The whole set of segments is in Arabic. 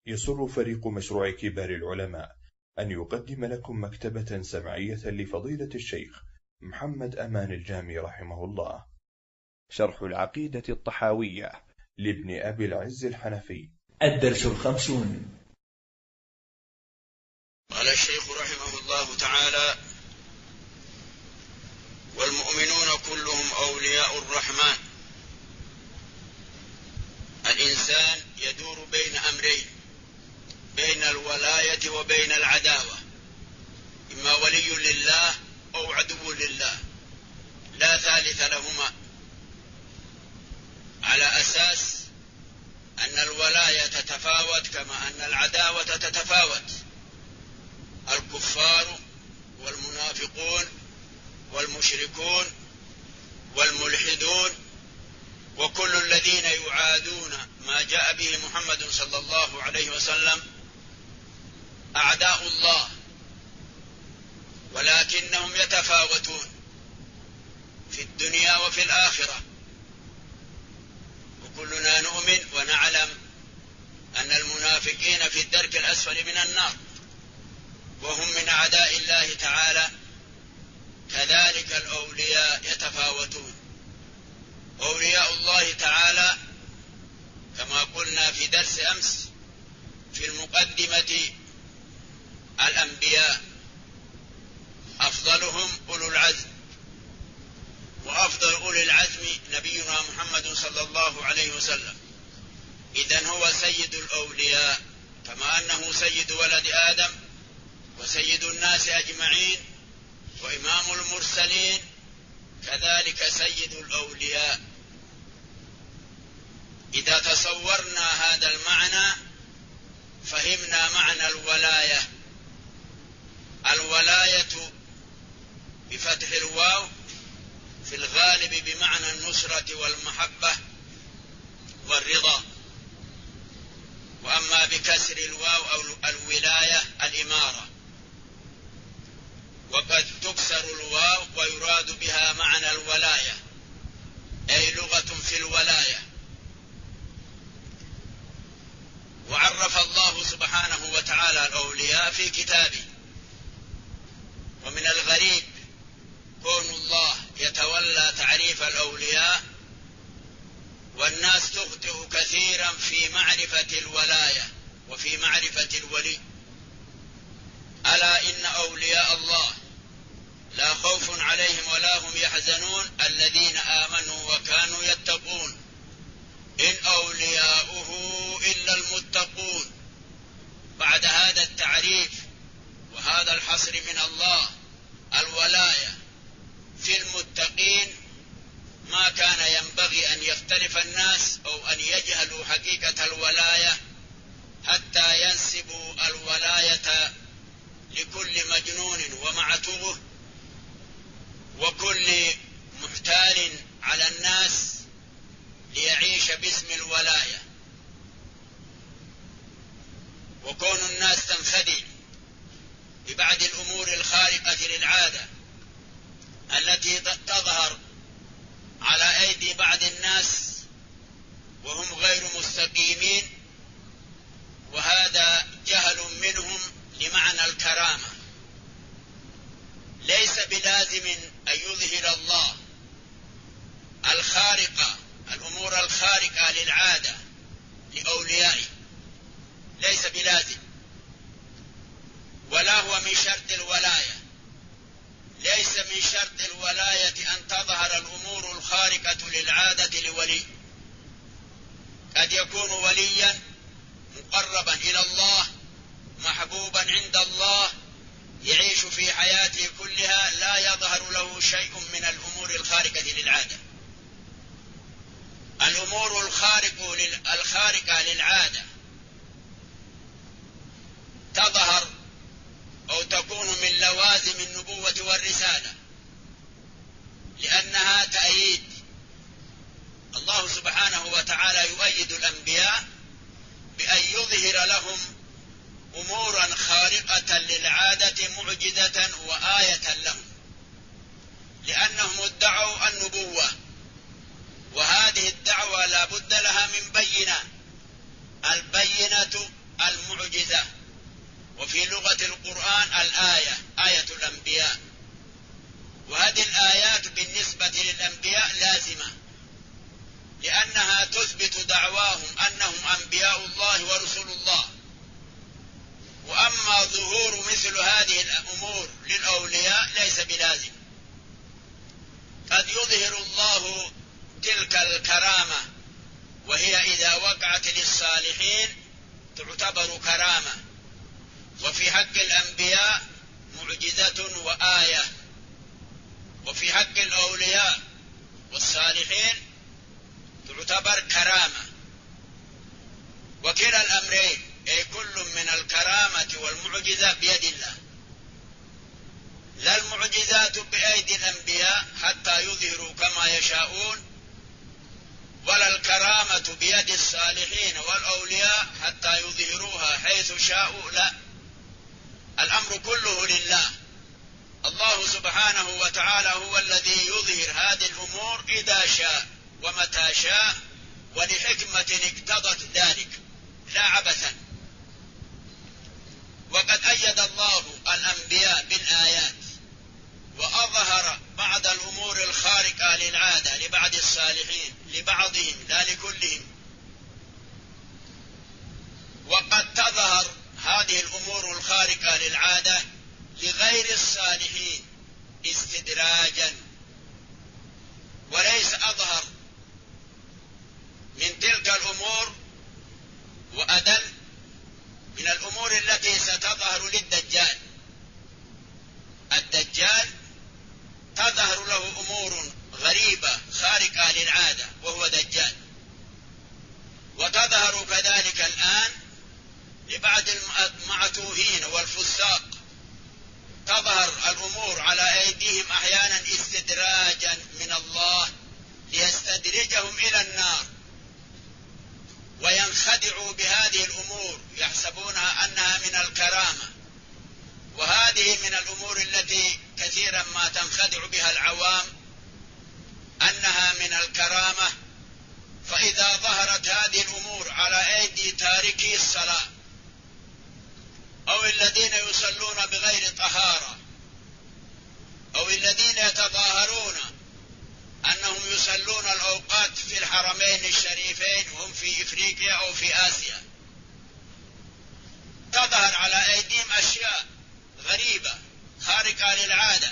يسر فريق مشروع كبار العلماء أن يقدم لكم مكتبة سمعية لفضيلة الشيخ محمد أمان الجامي رحمه الله، شرح العقيدة الطحاوية لابن أبي العز الحنفي، الدرس 50. قال الشيخ رحمه الله تعالى: والمؤمنون كلهم أولياء الرحمن. الإنسان يدور بين أمرين، بين الولاية وبين العداوة، إما ولي لله أو عدو لله، لا ثالث لهما، على أساس أن الولاية تتفاوت كما أن العداوة تتفاوت. الكفار والمنافقون والمشركون والملحدون وكل الذين يعادون ما جاء به محمد صلى الله عليه وسلم أعداء الله، ولكنهم يتفاوتون في الدنيا وفي الآخرة، وكلنا نؤمن ونعلم أن المنافقين في الدرك الأسفل من النار، وهم من أعداء الله تعالى. كذلك الأولياء يتفاوتون. أولياء الله تعالى كما قلنا في درس أمس في المقدمة الأنبياء، أفضلهم أولو العزم، وأفضل أولي العزم نبينا محمد صلى الله عليه وسلم. إذن هو سيد الأولياء، كما أنه سيد ولد آدم وسيد الناس أجمعين وإمام المرسلين، كذلك سيد الأولياء. إذا تصورنا هذا المعنى فهمنا معنى الولاية. الولاية بفتح الواو في الغالب بمعنى النصرة والمحبة والرضا، وأما بكسر الواو أو الولاية الإمارة، وقد تكسر الواو ويراد بها معنى الولاية، أي لغة في الولاية. وعرف الله سبحانه وتعالى الأولياء في كتابه، ومن الغريب كون الله يتولى تعريف الأولياء والناس تخطئ كثيرا في معرفة الولاية وفي معرفة الولي. ألا إن أولياء الله لا خوف عليهم ولا هم يحزنون الذين آمنوا وكانوا يتقون، إن أولياؤه إلا المتقون. بعد هذا التعريف وهذا الحصر من الله الولاية في المتقين، ما كان ينبغي أن يختلف الناس أو أن يجهلوا حقيقة الولاية حتى ينسبوا الولاية لكل مجنون ومعتوه وكل محتال على الناس ليعيش باسم الولاية. وكون الناس تنخدع ببعض الأمور الخارقة للعادة التي تظهر على أيدي بعض الناس وهم غير مستقيمين، وهذا جهل منهم لمعنى الكرامة. ليس بلازم أن يظهر الله الخارقة، الأمور الخارقة للعادة لأوليائه، ليس بلازم، ولا هو من شرط الولاية. ليس من شرط الولاية أن تظهر الأمور الخارقة للعادة لولي. قد يكون وليا مقربا إلى الله محبوبا عند الله، يعيش في حياته كلها لا يظهر له شيء من الأمور الخارقة للعادة. الأمور الخارقة للعادة تظهر أو تكون من لوازم النبوة والرسالة، لأنها تأييد. الله سبحانه وتعالى يؤيد الأنبياء بأن يظهر لهم أمورا خارقة للعادة معجزة وآية لهم، لأنهم ادعوا النبوة، وهذه الدعوة لا بد لها من بينة. البينة المعجزة، وفي لغة القرآن الآية، آية الأنبياء. وهذه الآيات بالنسبة للأنبياء لازمة، لأنها تثبت دعواهم أنهم أنبياء الله ورسول الله. وأما ظهور مثل هذه الأمور للأولياء ليس بلازم. قد يظهر الله تلك الكرامة، وهي إذا وقعت للصالحين تعتبر كرامة، وفي حق الأنبياء معجزة وآية، وفي حق الأولياء والصالحين تعتبر كرامة. وكلا الأمرين، أي كل من الكرامة والمعجزة بيد الله، لا المعجزات بأيدي الأنبياء حتى يظهروا كما يشاءون، ولا الكرامة بيد الصالحين والأولياء حتى يظهروها حيث شاءوا. لا، الأمر كله لله. الله سبحانه وتعالى هو الذي يظهر هذه الأمور إذا شاء ومتى شاء، ولحكمة اقتضت ذلك، لا عبثا. وقد أيد الله الأنبياء بالآيات، وأظهر بعض الأمور الخارقة للعادة لبعض الصالحين، لبعضهم لا لكلهم. وقد تظهر هذه الأمور الخارقة للعادة لغير الصالحين استدراجا، وليس أظهر من تلك الأمور وأدل من الأمور التي ستظهر للدجال. الدجال تظهر له أمور غريبة خارقة للعادة وهو دجال، وتظهر كذلك الآن لبعض المعتوهين والفساق، تظهر الأمور على أيديهم أحيانا استدراجا من الله ليستدرجهم إلى النار، وينخدعوا بهذه الأمور يحسبونها أنها من الكرامة. وهذه من الأمور التي كثيرا ما تنخدع بها العوام أنها من الكرامة. فإذا ظهرت هذه الأمور على أيدي تاركي الصلاة أو الذين يصلون بغير طهارة أو الذين يتظاهرون أنهم يصلون الأوقات في الحرمين الشريفين وهم في إفريقيا أو في آسيا، تظهر على أيديهم أشياء غريبة خارقة للعادة،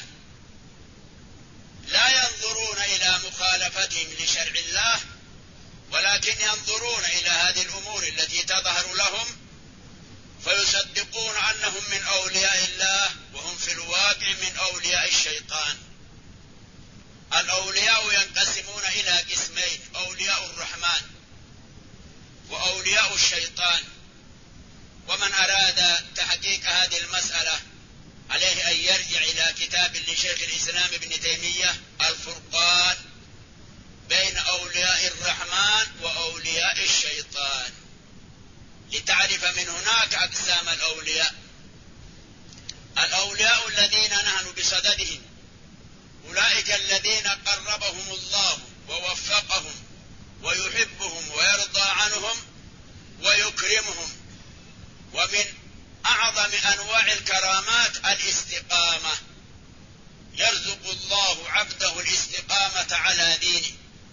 لا ينظرون إلى مخالفتهم لشرع الله، ولكن ينظرون إلى هذه الأمور التي تظهر لهم فيصدقون أنهم من أولياء الله، وهم في الواقع من أولياء الشيطان. الأولياء ينقسمون إلى قسمين: أولياء الرحمن وأولياء الشيطان. ومن أراد تحقيق هذه المسألة عليه أن يرجع إلى كتاب لشيخ الإسلام ابن تيمية، الفرقان بين أولياء الرحمن وأولياء الشيطان، لتعرف من هناك أقسام الأولياء. الأولياء الذين نحن بصددهم أولئك الذين قربهم الله ووفقهم ويحبهم ويرضى عنهم ويكرمهم. ومن أعظم أنواع الكرامات الاستقامة، يرزق الله عبده الاستقامة على دينه،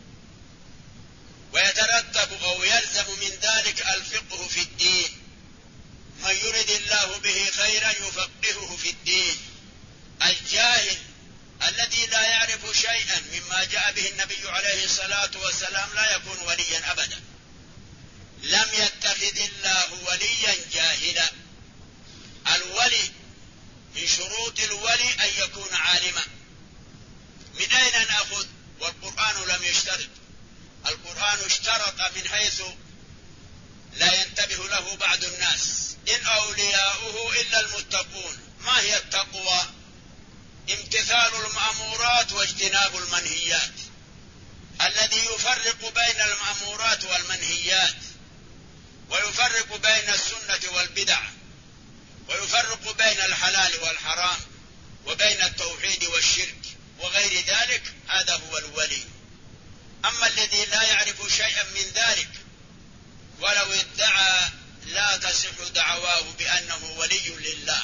ويترتب أو يلزم من ذلك الفقه في الدين. من يرد الله به خيرا يفقهه في الدين. الجاهل الذي لا يعرف شيئا مما جاء به النبي عليه الصلاة والسلام لا يكون وليا أبدا. لم يتخذ الله وليا جاهلا. الولي من شروط الولي أن يكون عالما. من أين نأخذ؟ والقرآن لم يشترط. القرآن اشترط من حيث لا ينتبه له بعض الناس: إن أولياؤه إلا المتقون. ما هي التقوى؟ امتثال المأمورات واجتناب المنهيات. الذي يفرق بين المأمورات والمنهيات، ويفرق بين السنة والبدع، ويفرق بين الحلال والحرام، وبين التوحيد والشرك وغير ذلك، هذا هو الولي. أما الذي لا يعرف شيئا من ذلك ولو ادعى لا تصح دعواه بأنه ولي لله.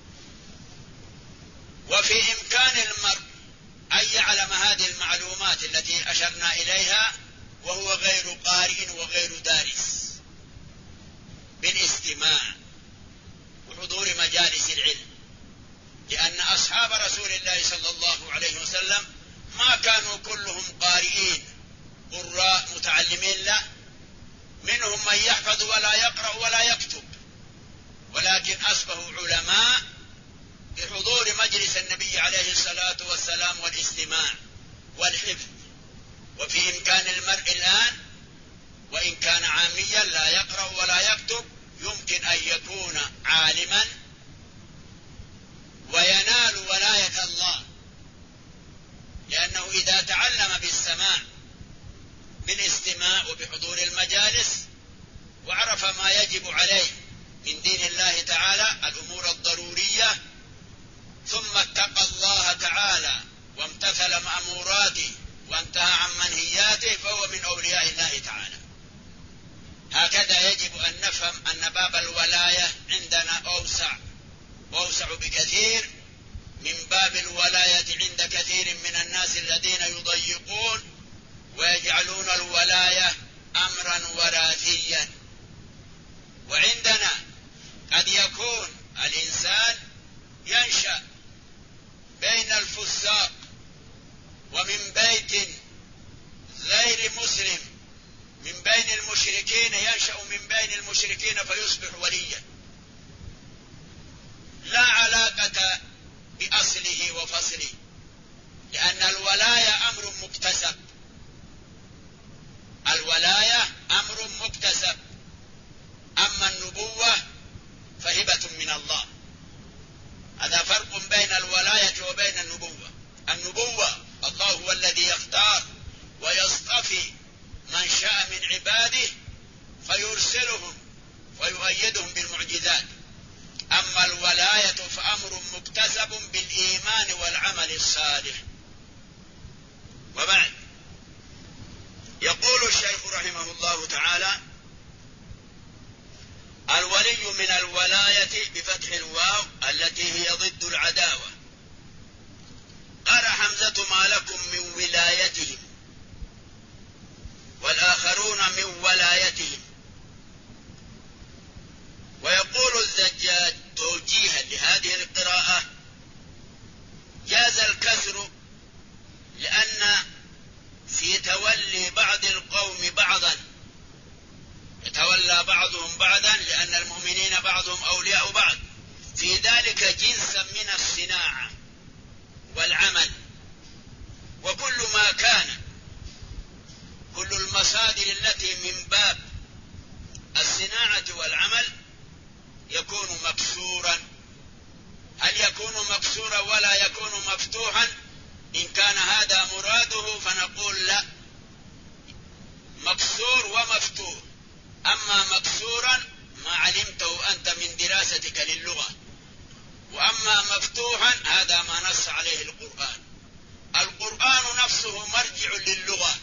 وفي إمكان المرء أن يعلم هذه المعلومات التي أشرنا إليها وهو غير قارئ وغير دارس بالاستماع وحضور مجالس العلم، لأن أصحاب رسول الله صلى الله عليه وسلم ما كانوا كلهم قارئين قراء متعلمين، لا، منهم من يحفظ ولا يقرأ ولا يكتب، ولكن أصبحوا علماء بحضور مجلس النبي عليه الصلاة والسلام والاستماع والحفظ. وفي إمكان المرء الآن وإن كان عاميا لا يقرأ ولا يكتب يمكن أن يكون عالما وينال ولاية الله، لأنه إذا تعلم بالسماع بالاستماع وبحضور المجالس وعرف ما يجب عليه من دين الله تعالى الأمور الضرورية، ثم اتقى الله تعالى وامتثل مأموراته وانتهى عن منهياته فهو من أولياء الله تعالى. هكذا يجب أن نفهم أن باب الولاية عندنا أوسع بكثير من باب الولاية عند كثير من الناس الذين يضيقون ويجعلون الولاية أمرا وراثيا. وعندنا قد يكون الإنسان ينشأ بين الفساق ومن بيت غير مسلم، من بين المشركين، ينشأ من بين المشركين فيصبح وليا، لا علاقة بأصله وفصله، لأن الولاية أمر مكتسب. الولاية أمر مكتسب، أما النبوة فهبة من الله. هذا فرق بين الولاية وبين النبوة. النبوة الله هو الذي يختار ويصطفي من شاء من عباده فيرسلهم ويؤيدهم بالمعجزات. أما الولاية فأمر مكتسب بالإيمان والعمل الصالح. وبعد يقول الشيخ رحمه الله تعالى: الولي من الولاية بفتح الواو التي هي ضد العداوة. قال حمزة: ما لكم من ولايتهم، والآخرون من ولايتهم. ويقول الزجاج توجيها لهذه القراءة: جاز الكسر لأن في تولي بعض القوم بعضا، يتولى بعضهم بعضا لأن المؤمنين بعضهم أولياء بعض، في ذلك جنسا من الصناعة والعمل. وكل ما كان، كل المصادر التي من باب الصناعة والعمل يكون مكسورا. هل يكون مكسورا ولا يكون مفتوحا؟ إن كان هذا مراده فنقول لا، مكسور ومفتوح. أما مكسورا ما علمته أنت من دراستك للغة، وأما مفتوحا هذا ما نص عليه القرآن. القرآن نفسه مرجع للغة.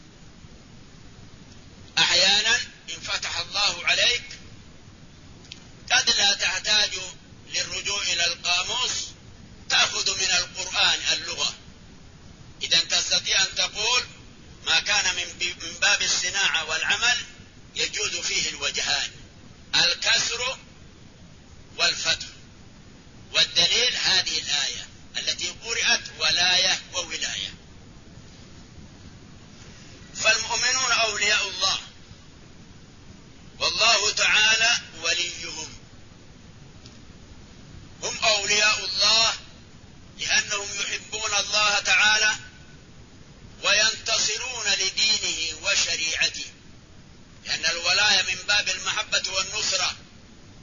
أحيانا إن فتح الله عليك قد لا تحتاج للرجوع إلى القاموس، تأخذ من القرآن اللغة. إذا تستطيع أن تقول ما كان من باب الصناعة والعمل يجوز فيه الوجهان، الكسر والفتح. والدليل هذه الآية التي قرأت: ولاية وولاية. فالمؤمنون أولياء الله، والله تعالى وليهم. هم أولياء الله لأنهم يحبون الله تعالى وينتصرون لدينه وشريعته، لأن الولاية من باب المحبة والنصرة،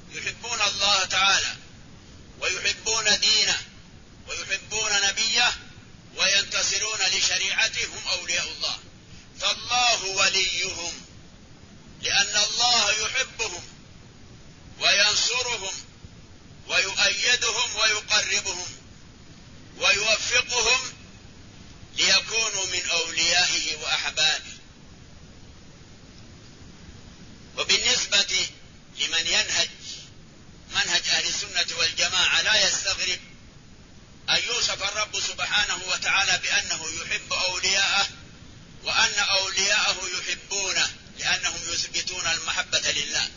سبحانه وتعالى بأنه يحب أولياءه، وأن أولياءه يحبونه، لأنهم يثبتون المحبة لله.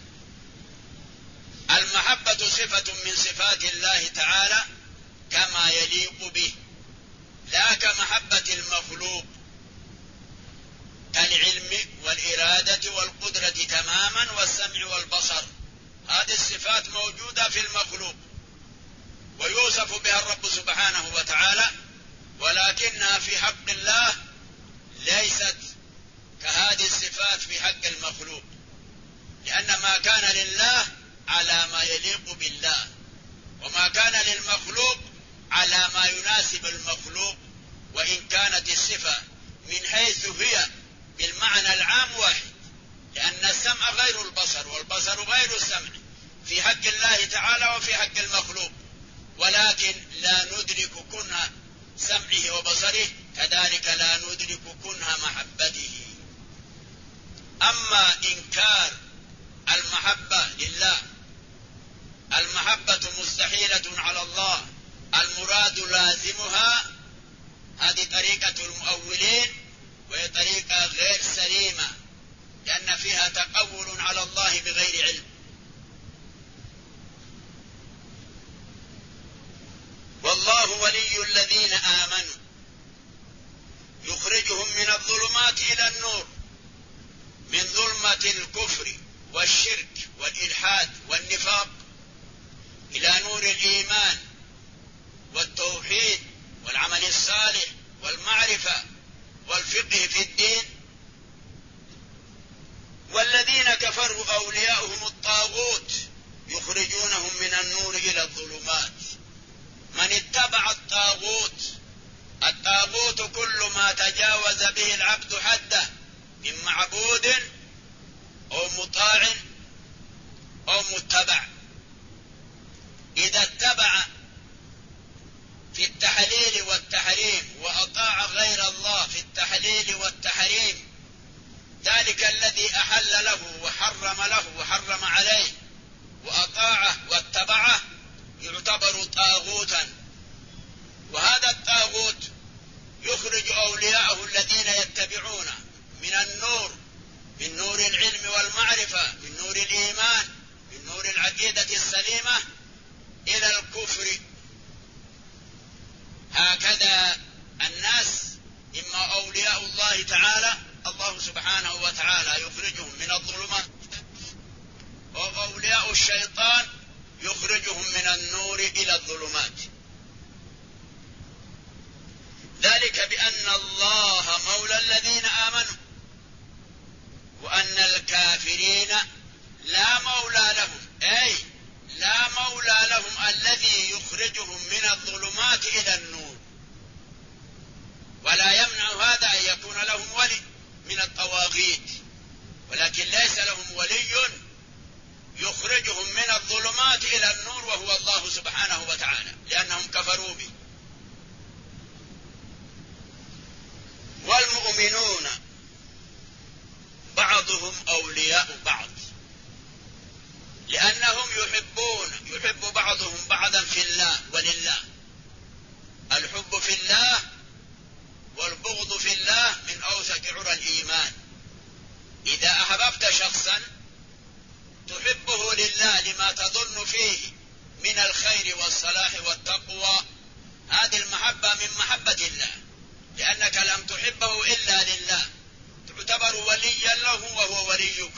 المحبة صفة من صفات الله تعالى كما يليق به، لا كمحبة المخلوق كالعلم والإرادة والقدرة تماما والسمع والبصر. هذه الصفات موجودة في المخلوق ويوصف بها الرب سبحانه وتعالى، ولكنها في حق الله ليست كهذه الصفات في حق المخلوق، لأن ما كان لله على ما يليق بالله، وما كان للمخلوق على ما يناسب المخلوق، وإن كانت الصفة من حيث هي بالمعنى العام واحد، لأن السمع غير البصر والبصر غير السمع في حق الله تعالى وفي حق المخلوق، ولكن لا ندرك كنه سمعه وبصره، كذلك لا ندرك كنه محبته. أما إنكار المحبة لله، المحبة مستحيلة على الله، المراد لازمها، هذه طريقة المؤولين، وهي طريقة غير سليمة، لأن فيها تقول على الله بغير علم. والله ولي الذين آمنوا يخرجهم من الظلمات إلى النور، من ظلمة الكفر والشرك والإلحاد والنفاق إلى نور الإيمان والتوحيد والعمل الصالح والمعرفة والفقه في الدين. والذين كفروا أولياؤهم الطاغوت يخرجونهم من النور إلى الظلمات. من اتبع الطاغوت كل ما تجاوز به العبد حده من معبود أو مطاع أو متبع. إذا اتبع في التحليل والتحريم وأطاع غير الله في التحليل والتحريم، ذلك الذي أحل له وحرم عليه وأطاعه واتبعه يعتبر طاغوتا، وهذا الطاغوت يخرج أولياءه الذين يتبعونه من النور، من نور العلم والمعرفة، من نور الإيمان، من نور العقيدة السليمة، إلى الكفر. هكذا الناس إما أولياء الله تعالى، الله سبحانه وتعالى يخرجهم من الظلمات، أو أولياء الشيطان يخرجهم من النور إلى الظلمات. ذلك بأن الله مولى الذين آمنوا، وأن الكافرين لا مولى لهم، أي لا مولى لهم الذي يخرجهم من الظلمات إلى النور. ولا يمنع هذا أن يكون لهم ولي من الطواغيت، ولكن ليس لهم ولي يخرجهم من الظلمات إلى النور وهو الله سبحانه وتعالى، لأنهم كفروا به. والمؤمنون بعضهم أولياء بعض، لأنهم يحب بعضهم بعضا في الله ولله. الحب في الله والبغض في الله من أوثق عرى الإيمان. إذا أحببت شخصا تحبه لله لما تظن فيه من الخير والصلاح والتقوى، هذه المحبة من محبة الله، لأنك لم تحبه إلا لله، تعتبر وليا له وهو وليك.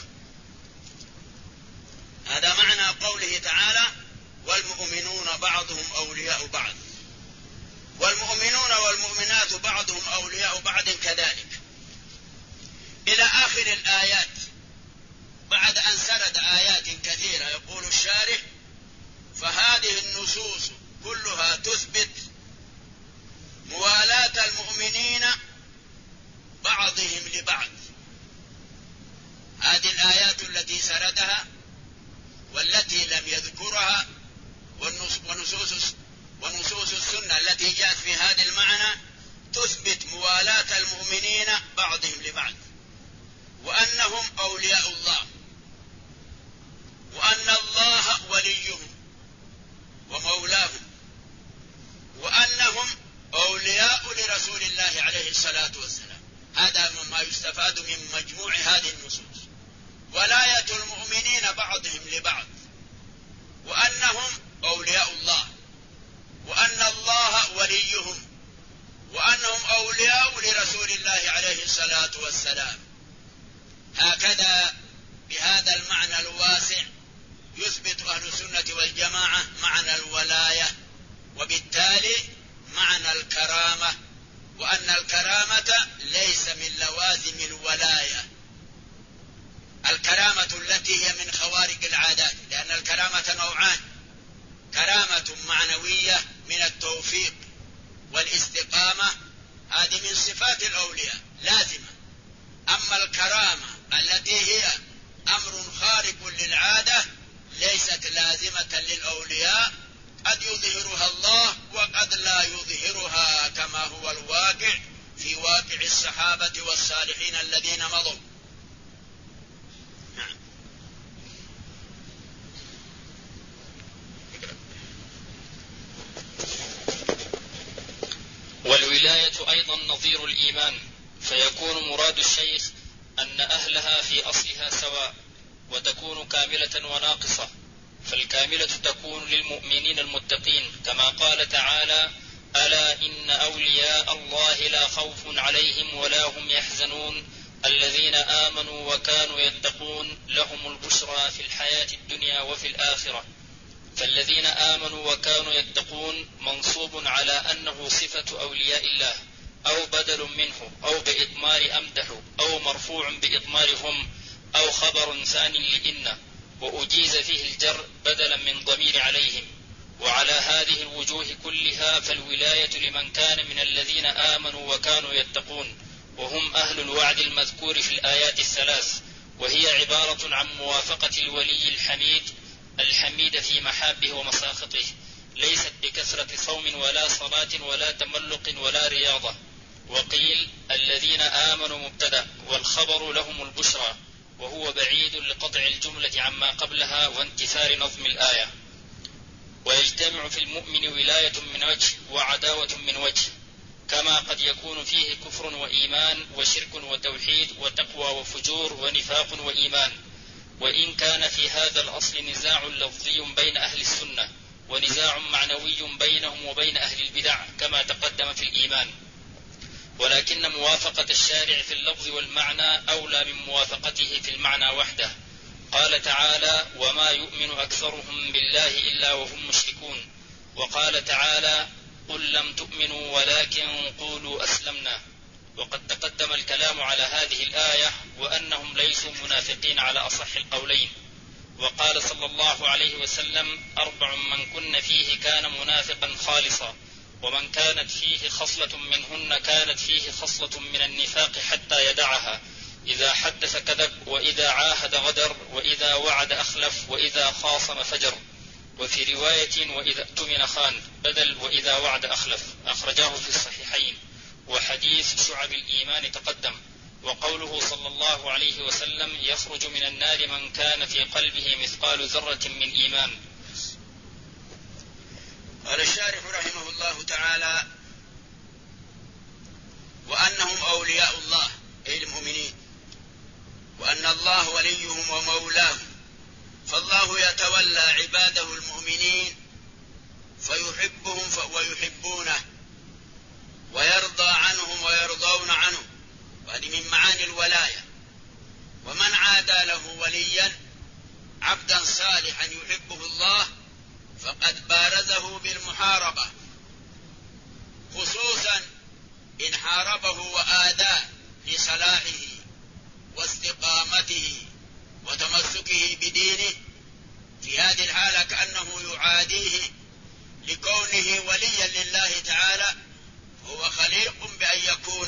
هذا معنى قوله تعالى: والمؤمنون بعضهم أولياء بعض. والمؤمنون والمؤمنات بعضهم أولياء بعض كذلك إلى آخر الآيات. بعد أن سرد آيات كثيرة يقول الشارح: فهذه النصوص كلها تثبت موالاة المؤمنين بعضهم لبعض. هذه الآيات التي سردها والتي لم يذكرها ونصوص السنة التي جاءت في هذا المعنى تثبت موالاة المؤمنين بعضهم لبعض، وأنهم أولياء الله، وأن الله وليهم ومولاهم، وأنهم أولياء يستفاد من مجموع هذه النصوص ولاية المؤمنين بعضهم لبعض، وأنهم أولياء الله، وأن الله وليهم، وأنهم أولياء لرسول الله عليه الصلاة والسلام. هكذا بهذا المعنى الواسع يثبت أهل السنة والجماعة معنى الولاية، وبالتالي معنى الكرامة، وأن الكرامة ليس من لوازم الولاية، الكرامة التي هي من خوارق العادات، لأن الكرامة نوعان: كرامة معنوية من التوفيق والاستقامة، هذه من صفات الأولياء لازمة. أما الكرامة التي هي أمر خارق للعادة ليست لازمة للأولياء، قد يظهرها الله وقد لا يظهرها، كما هو الواقع في واقع الصحابة والصالحين الذين مضوا. والولاية أيضا نظير الإيمان، فيكون مراد الشيخ أن أهلها في أصلها سواء، وتكون كاملة وناقصة. فالكاملة تكون للمؤمنين المتقين، كما قال تعالى: ألا إن أولياء الله لا خوف عليهم ولا هم يحزنون الذين آمنوا وكانوا يتقون لهم البشرى في الحياة الدنيا وفي الآخرة. فالذين آمنوا وكانوا يتقون منصوب على أنه صفة أولياء الله، أو بدل منه، أو بإضمار أمدح، أو مرفوع بإضمار هم، أو خبر ثاني لإن، وأجيز فيه الجر بدلا من ضمير عليهم. وعلى هذه الوجوه كلها فالولاية لمن كان من الذين آمنوا وكانوا يتقون، وهم أهل الوعد المذكور في الآيات الثلاث، وهي عبارة عن موافقة الولي الحميد في محابه ومساخطه، ليست بكثرة صوم ولا صلاة ولا تملق ولا رياضة. وقيل الذين آمنوا مبتدأ، والخبر لهم البشرى، وهو بعيد لقطع الجملة عما قبلها وانتثار نظم الآية. ويجتمع في المؤمن ولاية من وجه وعداوة من وجه، كما قد يكون فيه كفر وإيمان وشرك وتوحيد وتقوى وفجور ونفاق وإيمان، وإن كان في هذا الأصل نزاع لفظي بين أهل السنة، ونزاع معنوي بينهم وبين أهل البدع كما تقدم في الإيمان. ولكن موافقة الشارع في اللفظ والمعنى أولى من موافقته في المعنى وحده. قال تعالى: وما يؤمن أكثرهم بالله إلا وهم مشركون. وقال تعالى: قل لم تؤمنوا ولكن قولوا أسلمنا. وقد تقدم الكلام على هذه الآية وأنهم ليسوا منافقين على أصح القولين. وقال صلى الله عليه وسلم: 4 من كن فيه كان منافقا خالصا، ومن كانت فيه خصلة منهن كانت فيه خصلة من النفاق حتى يدعها: إذا حدث كذب، وإذا عاهد غدر، وإذا وعد أخلف، وإذا خاصم فجر. وفي رواية: وإذا اؤتمن خان، بدل وإذا وعد أخلف. أخرجاه في الصحيحين. وحديث شعب الإيمان تقدم. وقوله صلى الله عليه وسلم: يخرج من النار من كان في قلبه مثقال ذرة من إيمان. قال الشارح رحمه الله تعالى: وأنهم أولياء الله أي المؤمنين، وأن الله وليهم ومولاهم، فالله يتولى عباده المؤمنين فيحبهم ويحبونه، ويرضى عنهم ويرضون عنه، وهذه من معاني الولاية. ومن عادى له وليا عبدا صالحا يحبه الله فقد بارزه بالمحاربة، خصوصا إن حاربه وآذاه لصلاحه واستقامته وتمسكه بدينه. في هذه الحالة كأنه يعاديه لكونه وليا لله تعالى، هو خليق بأن يكون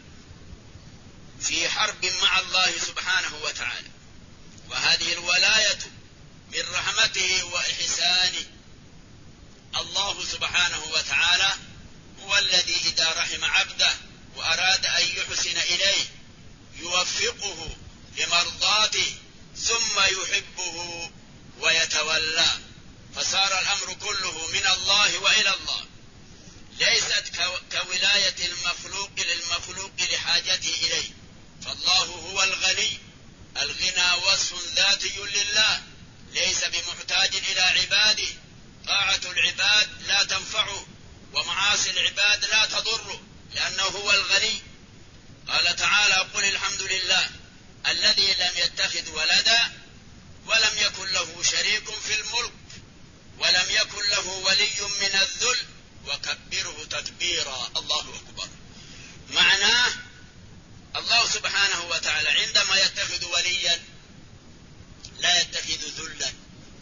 في حرب مع الله سبحانه وتعالى. وهذه الولاية من رحمته وإحسانه. الله سبحانه وتعالى هو الذي إذا رحم عبده وأراد أن يحسن إليه يوفقه لمرضاته ثم يحبه ويتولى، فصار الأمر كله من الله وإلى الله، ليست كولاية المخلوق للمخلوق لحاجته إليه، فالله هو الغني. الغنى وصف ذاتي لله، ليس بمحتاج إلى عباده. طاعة العباد لا تنفعه، ومعاصي العباد لا تضره، لأنه هو الغني. قال تعالى: قل الحمد لله الذي لم يتخذ ولدا ولم يكن له شريك في الملك ولم يكن له ولي من الذل وكبره تكبيرا. الله أكبر. معناه الله سبحانه وتعالى عندما يتخذ وليا لا يتخذ ذلا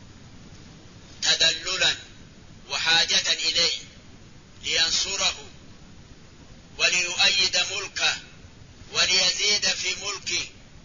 تذللا وحاجة إليه لينصره وليؤيد ملكه وليزيد في ملكه.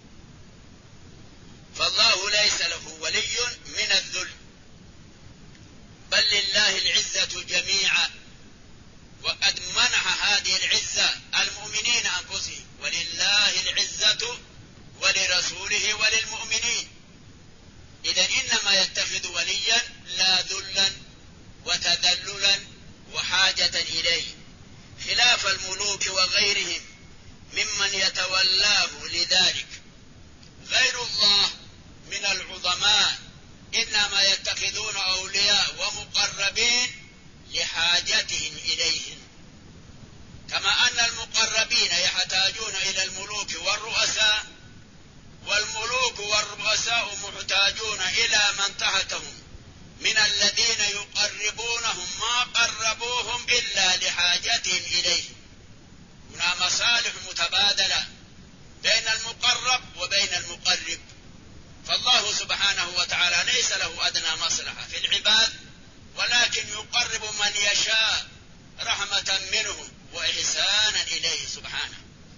فالله ليس له ولي من الذل، بل لله العزة جميعا، وقد منح هذه العزة المؤمنين أنفسهم. ولله العزة ولرسوله وللمؤمنين. إذن إنما يتخذ وليا لا ذلا وتذللا وحاجة إليه، خلاف الملوك وغيرهم ممن يتولاه لذلك. غير الله من العظماء إنما يتخذون أولياء ومقربين لحاجتهم إليهم، كما أن المقربين يحتاجون إلى الملوك والرؤساء، والملوك والرؤساء محتاجون إلى من تحتهم من الذين يقربونهم ما قربوهم إلا لحاجتهم إليه. هنا مصالح متبادلة بين المقرب وبين المقرب. فالله سبحانه وتعالى ليس له أدنى مصلحة في العباد، ولكن يقرب من يشاء رحمة منه وإحسانا إليه سبحانه.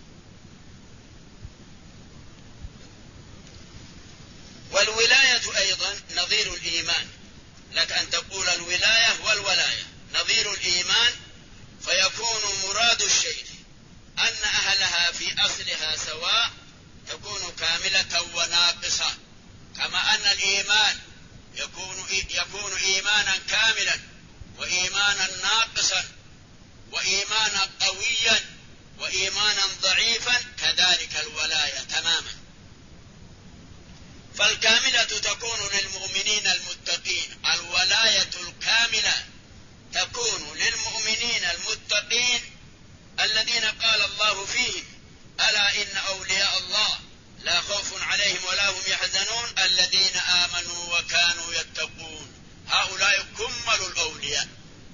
والولاية أيضا نظير الإيمان. لك أن تقول الولاية والولاية نظير الإيمان، فيكون مراد الشيء أن أهلها في أصلها سواء، تكون كاملة وناقصة، كما أن الإيمان يكون إيمانا كاملا وإيمانا ناقصا وإيمانا قويا وإيمانا ضعيفا، كذلك الولاية تماما. فالكاملة تكون للمؤمنين المتقين، الولاية الكاملة تكون للمؤمنين المتقين الذين قال الله فيهم: ألا إن أولياء الله لا خوف عليهم ولا هم يحزنون الذين آمنوا وكانوا يتقون. هؤلاء كمل الأولياء،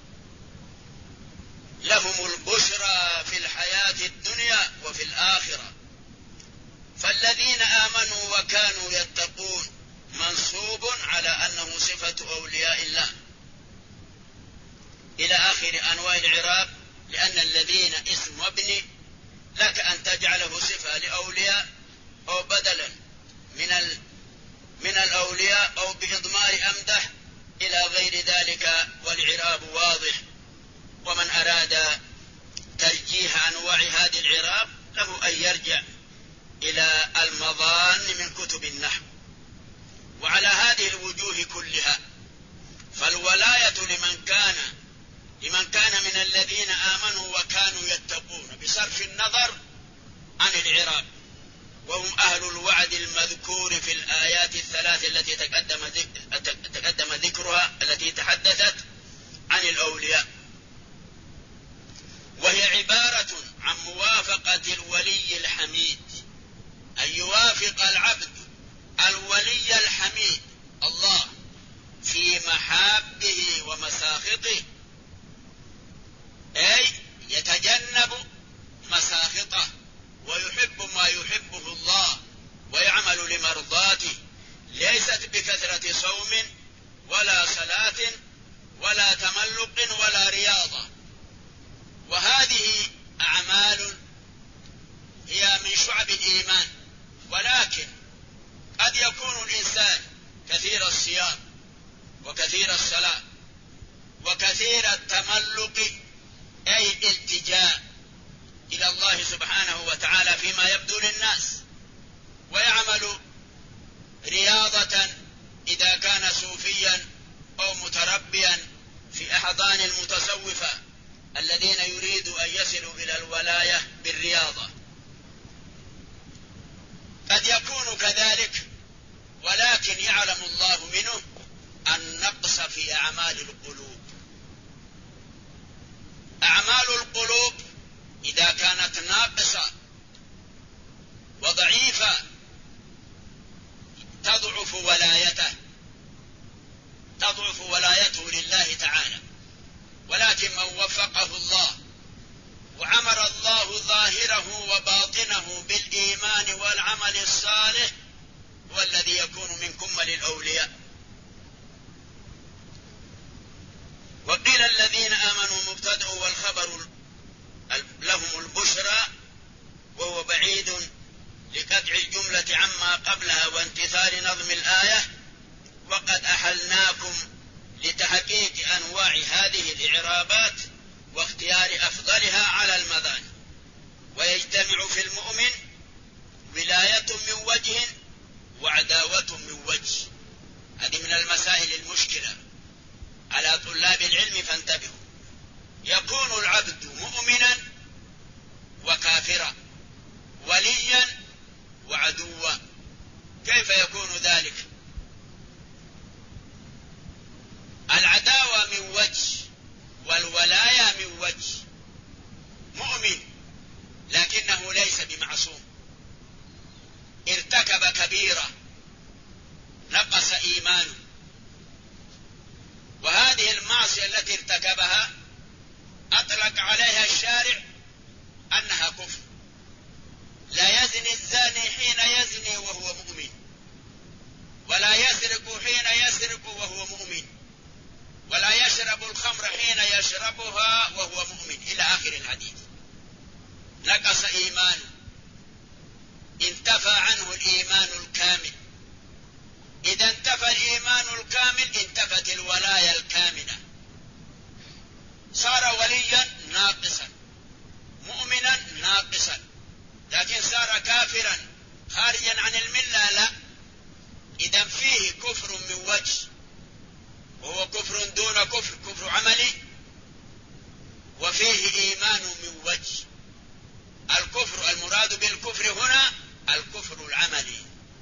لهم البشرى في الحياة الدنيا وفي الآخرة. فالذين آمنوا وكانوا يتقون منصوب على أنه صفة أولياء الله إلى آخر أنواع الإعراب، لأن الذين اسم مبني لك أن تجعله صفة لأولياء أو بدلا من الأولياء أو بإضمار أمده إلى غير ذلك، والإعراب واضح. ومن أراد ترجيح أنواع هذه الإعراب له أن يرجع إلى المظان من كتب النحو. وعلى هذه الوجوه كلها فالولاية لمن كان من الذين آمنوا وكانوا يتقون بصرف النظر عن الإعراب، وهم أهل الوعد المذكور في الآيات الثلاث التي تقدم ذكرها، التي تحدثت عن الأولياء، وهي عبارة عن موافقة الولي الحميد، أن يوافق العبد الولي الحميد الله في محابه ومساخطه، أي يتجنب مساخطه ويحب ما يحبه الله ويعمل لمرضاته، ليست بكثرة صوم ولا صلاة ولا تملق ولا رياضة. وهذه أعمال هي من شعب الإيمان، ولكن قد يكون الإنسان كثير الصيام وكثير الصلاة وكثير التملق، أي الالتجاء إلى الله سبحانه وتعالى فيما يبدو للناس، ويعمل رياضة إذا كان صوفيا أو متربيا في أحضان المتصوفة الذين يريدوا أن يصلوا إلى الولاية بالرياضة. قد يكون كذلك، ولكن يعلم الله منه النقص في أعمال القلوب. أعمال القلوب إذا كانت ناقصة وضعيفة تضعف ولايته لله تعالى. ولكن من وفقه الله وعمر الله ظاهره وباطنه بالإيمان والعمل الصالح هو الذي يكون من كمل الأولياء. وقيل الذين آمنوا مبتدأ والخبر لهم البشرى، وهو بعيد لقطع الجملة عما قبلها وانتثار نظم الآية. وقد أحلناكم لتحقيق أنواع هذه الإعرابات واختيار أفضلها على المظان. ويجتمع في المؤمن ولاية من وجه وعداوة من وجه. هذه من المسائل المشكلة على طلاب العلم، فانتبهوا. يكون العبد مؤمنا وكافرا، وليا وعدوا. كيف يكون ذلك؟ العداوة من وجه والولاية من وجه. مؤمن لكنه ليس بمعصوم، ارتكب كبيرة نقص إيمانه، وهذه المعصية التي ارتكبها أطلق عليها الشارع أنها كفر. لا يزني الزاني حين يزني وهو مؤمن، ولا يسرق حين يسرق وهو مؤمن، ولا يشرب الخمر حين يشربها وهو مؤمن، إلى آخر الحديث. نقص إيمانه، انتفى عنه الإيمان الكامل. إذا انتفى الإيمان الكامل انتفت الولاية الكاملة، صار وليا ناقصا، مؤمنا ناقصا. لكن صار كافرا خارجا عن الملة، لا. إذا فيه كفر من وجه، وهو كفر دون كفر، كفر عملي، وفيه إيمان من وجه. الكفر المراد بالكفر هنا الكفر العملي.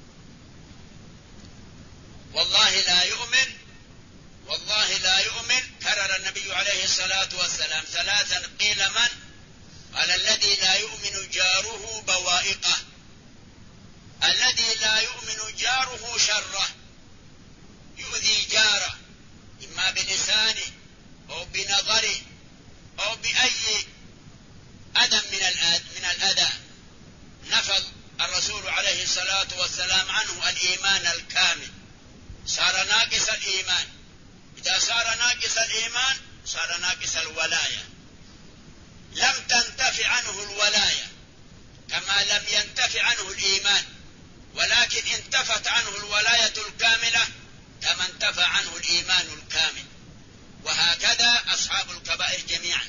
والله لا يؤمن، والله لا يؤمن. كرر النبي عليه الصلاة والسلام ثلاثا. قيل من؟ قال الذي لا يؤمن جاره بوائقه، الذي لا يؤمن جاره شره، يؤذي جاره إما بلسانه أو بنظره أو بأي أذى من الأذى. نفى الرسول عليه الصلاة والسلام عنه الإيمان الكامل، صار ناقص الإيمان. إذا صار ناقص الإيمان صار ناقص الولاية. لم تنتفع عنه الولاية كما لم ينتفع عنه الإيمان، ولكن انتفت عنه الولاية الكاملة كما انتفع عنه الإيمان الكامل. وهكذا أصحاب الكبائر جميعا.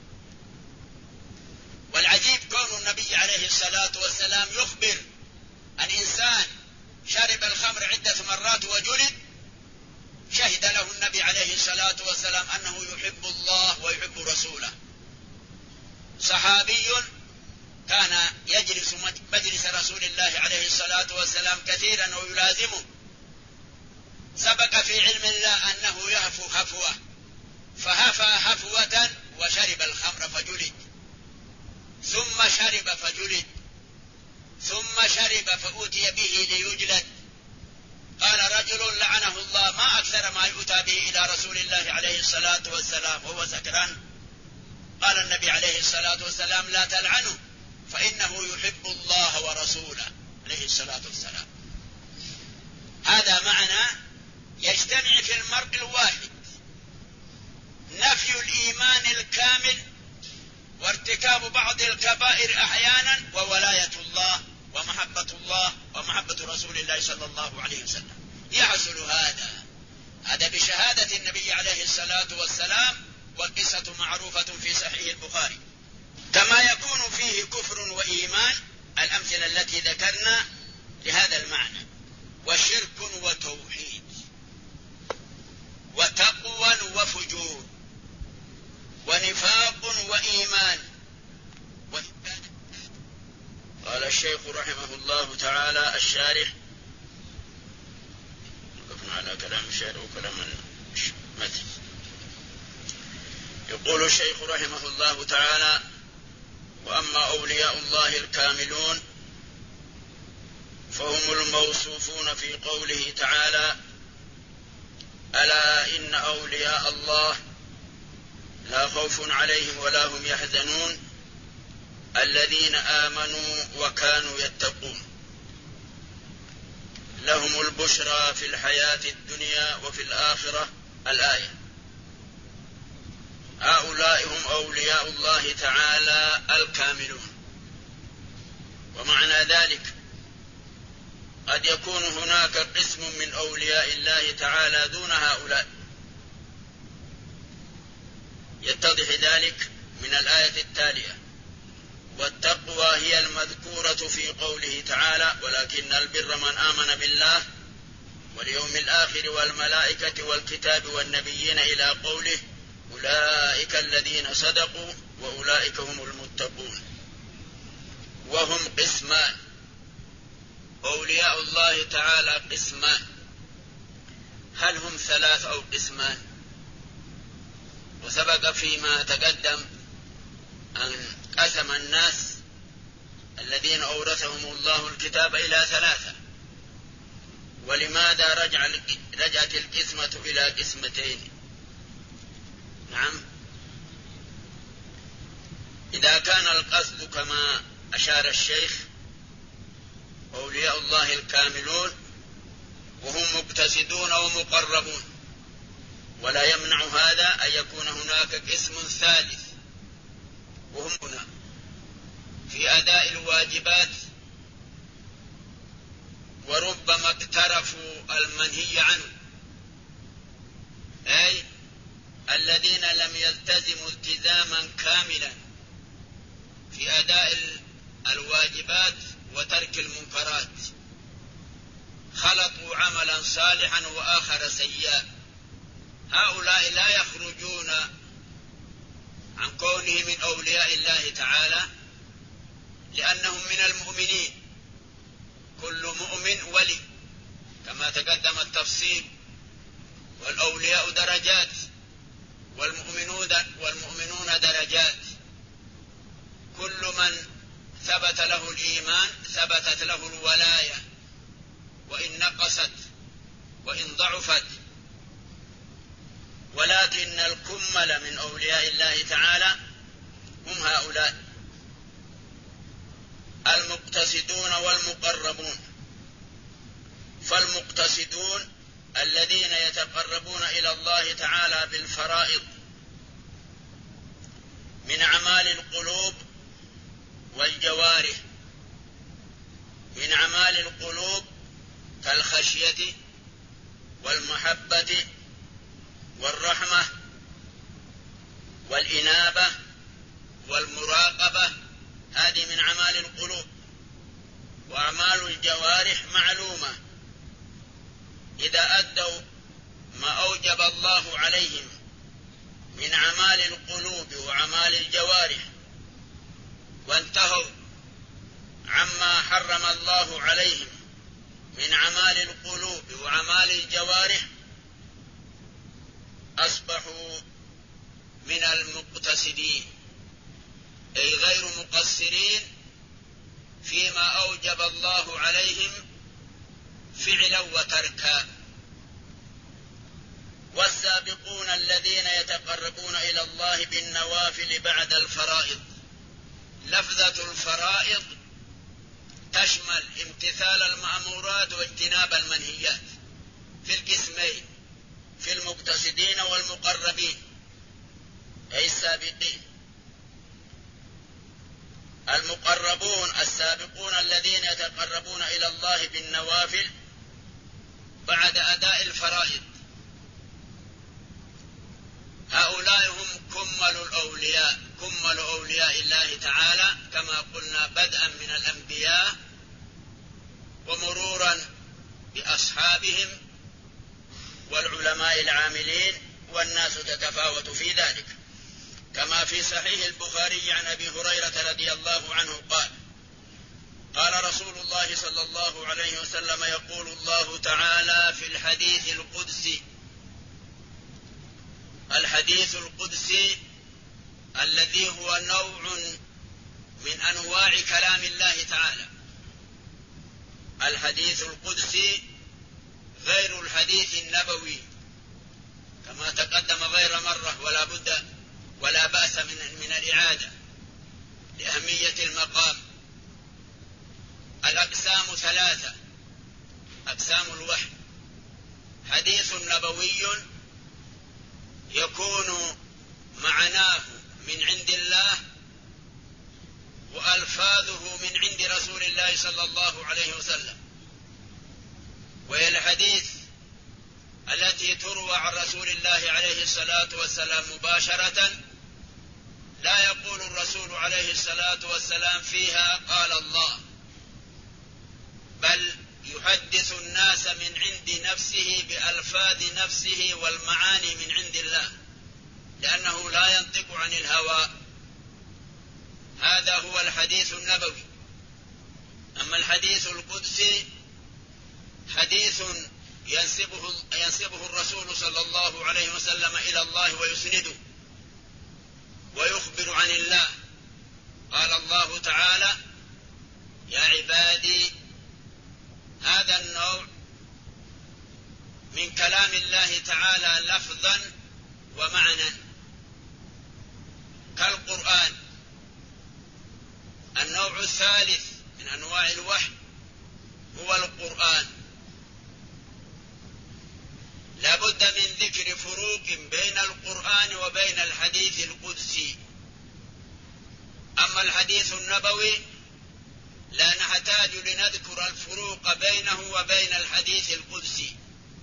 والعجيب كون النبي عليه الصلاة والسلام يخبر عن إنسان شرب الخمر عدة مرات وجلد، شهد له النبي عليه الصلاة والسلام أنه يحب الله ويحب رسوله. صحابي كان يجلس مجلس رسول الله عليه الصلاة والسلام كثيرا ويلازمه، سبق في علم الله أنه يهفو هفوة، فهفى هفوة وشرب الخمر فجلد، ثم شرب فجلد، ثم شرب فأتي به ليجلد. قال رجل لعنه الله: ما أكثر ما يؤتى به إلى رسول الله عليه الصلاة والسلام وهو سكران. قال النبي عليه الصلاة والسلام: لا تلعنه فإنه يحب الله ورسوله عليه الصلاة والسلام. هذا معنى يجتمع في المرء الواحد نفي الإيمان الكامل وارتكاب بعض الكبائر أحيانا، وولاية الله ومحبة رسول الله صلى الله عليه وسلم. يحصل هذا بشهادة النبي عليه الصلاة والسلام، والقصة معروفة في صحيح البخاري. كما يكون فيه كفر وإيمان، الأمثلة التي ذكرنا لهذا المعنى: وشرك وتوحيد، وتقوى وفجور، ونفاق وإيمان. قال الشيخ رحمه الله الله تعالى الشارح، وقفنا على كلام الشارح وكلام المتن. يقول الشيخ رحمه الله تعالى: وأما أولياء الله الكاملون فهم الموصوفون في قوله تعالى: ألا إن أولياء الله لا خوف عليهم ولا هم يحزنون الذين آمنوا وكانوا يتقون لهم البشرى في الحياة الدنيا وفي الآخرة. الآية. هؤلاء هم أولياء الله تعالى الكاملون. ومعنى ذلك قد يكون هناك قسم من أولياء الله تعالى دون هؤلاء، يتضح ذلك من الآية التالية: والتقوى هي المذكورة في قوله تعالى: ولكن البر من آمن بالله واليوم الآخر والملائكة والكتاب والنبيين إلى قوله: أولئك الذين صدقوا وأولئك هم المتقون. وهم قسمان، أولياء الله تعالى قسمان. هل هم ثلاث أو قسمان؟ وسبق فيما تقدم أن قسم الناس الذين أورثهم الله الكتاب إلى ثلاثة. ولماذا رجعت القسمة إلى قسمتين؟ نعم، إذا كان القصد كما أشار الشيخ أولياء الله الكاملون وهم مقتصدون ومقربون، ولا يمنع هذا أن يكون هناك قسم ثالث وهم هنا في أداء الواجبات، وربما اقترفوا المنهي عنه، أي الذين لم يلتزموا التزاما كاملا في أداء الواجبات وترك المنكرات، خلطوا عملا صالحا وآخر سيئا. هؤلاء لا يخرجون عن كونه من أولياء الله تعالى، لأنهم من المؤمنين، كل مؤمن ولي كما تقدم التفصيل. والأولياء درجات والمؤمنون درجات. كل من ثبت له الإيمان ثبتت له الولاية، وإن نقصت وإن ضعفت. ولكن الكمل من أولياء الله تعالى هم هؤلاء المقتصدون والمقربون. فالمقتصدون الذين يتقربون إلى الله تعالى بالفرائض من أعمال القلوب والجوارح. من أعمال القلوب كالخشية والمحبة والرحمة والإنابة والمراقبة، هذه من أعمال القلوب. وأعمال الجوارح معلومة، إذا أدوا ما أوجب الله عليهم من أعمال القلوب وأعمال الجوارح وانتهوا عما حرم الله عليهم من أعمال القلوب وأعمال الجوارح، أصبحوا من المقتصدين، أي غير مقصرين فيما أوجب الله عليهم فعلا وتركا. والسابقون الذين يتقربون إلى الله بالنوافل بعد الفرائض. لفظة الفرائض تشمل امتثال المأمورات واجتناب المنهيات في القسمين، في المقتصدين والمقربين أي السابقين. المقربون السابقون الذين يتقربون إلى الله بالنوافل بعد أداء الفرائض، هؤلاء هم كمل الأولياء، كمل أولياء الله تعالى كما قلنا، بدءا من الأنبياء ومرورا بأصحابهم والعلماء العاملين، والناس تتفاوت في ذلك. كما في صحيح البخاري عن أبي هريرة رضي الله عنه قال: قال رسول الله صلى الله عليه وسلم: يقول الله تعالى في الحديث القدسي. الحديث القدسي الذي هو نوع من أنواع كلام الله تعالى. الحديث القدسي غير الحديث النبوي كما تقدم غير مرة، ولا بأس من الإعادة لأهمية المقام. الأقسام 3: أقسام الوحي: حديث نبوي يكون معناه من عند الله وألفاظه من عند رسول الله صلى الله عليه وسلم، وهي الحديث التي تروى عن رسول الله عليه الصلاة والسلام مباشرة، لا يقول الرسول عليه الصلاة والسلام فيها قال الله، بل يحدث الناس من عند نفسه بألفاظ نفسه والمعاني من عند الله، لأنه لا ينطق عن الهوى. هذا هو الحديث النبوي. أما الحديث القدسي حديث ينسبه الرسول صلى الله عليه وسلم إلى الله ويسنده ويخبر عن الله. قال الله تعالى: يا عبادي. هذا النوع من كلام الله تعالى لفظا ومعنى كالقرآن. النوع الثالث من أنواع الوحي هو القرآن. لا بد من ذكر فروق بين القرآن وبين الحديث القدسي. أما الحديث النبوي لا نحتاج لنذكر الفروق بينه وبين الحديث القدسي،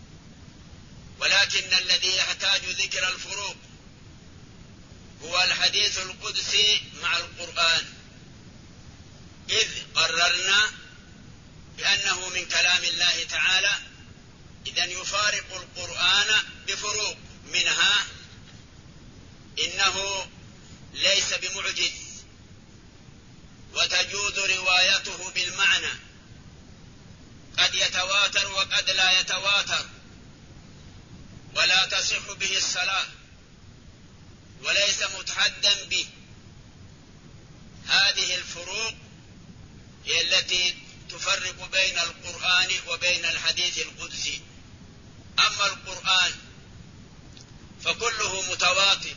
ولكن الذي يحتاج ذكر الفروق هو الحديث القدسي مع القرآن، إذ قررنا بأنه من كلام الله تعالى، إذن يفارق القرآن بفروق، منها إنه ليس بمعجز، وتجوز روايته بالمعنى، قد يتواتر وقد لا يتواتر، ولا تصح به الصلاة، وليس متحدا به. هذه الفروق هي التي تفرق بين القرآن وبين الحديث القدسي. أما القرآن فكله متواتر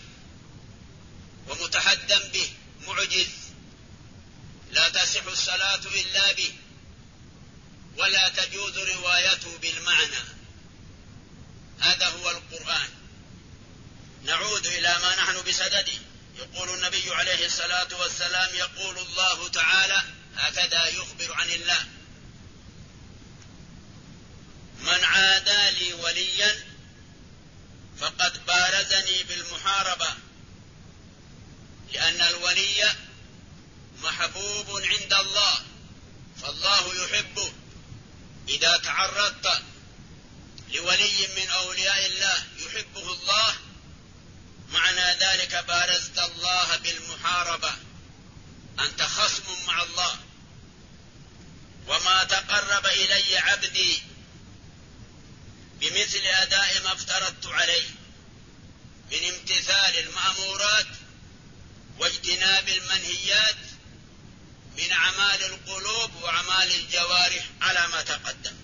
ومتحدا به، معجز، لا تصح الصلاة إلا به، ولا تجوز روايته بالمعنى. هذا هو القرآن. نعود إلى ما نحن بصدده. يقول النبي عليه الصلاة والسلام: يقول الله تعالى، هكذا يخبر عن الله: من عادى لي وليا فقد بارزني بالمحاربة. لأن الولي محبوب عند الله، فالله يحبه. إذا تعرضت لولي من أولياء الله يحبه الله، معنى ذلك بارزت الله بالمحاربة، أنت خصم مع الله. وما تقرب إلي عبدي بمثل أداء ما افترضت عليه من امتثال المأمورات واجتناب المنهيات من أعمال القلوب وأعمال الجوارح على ما تقدم.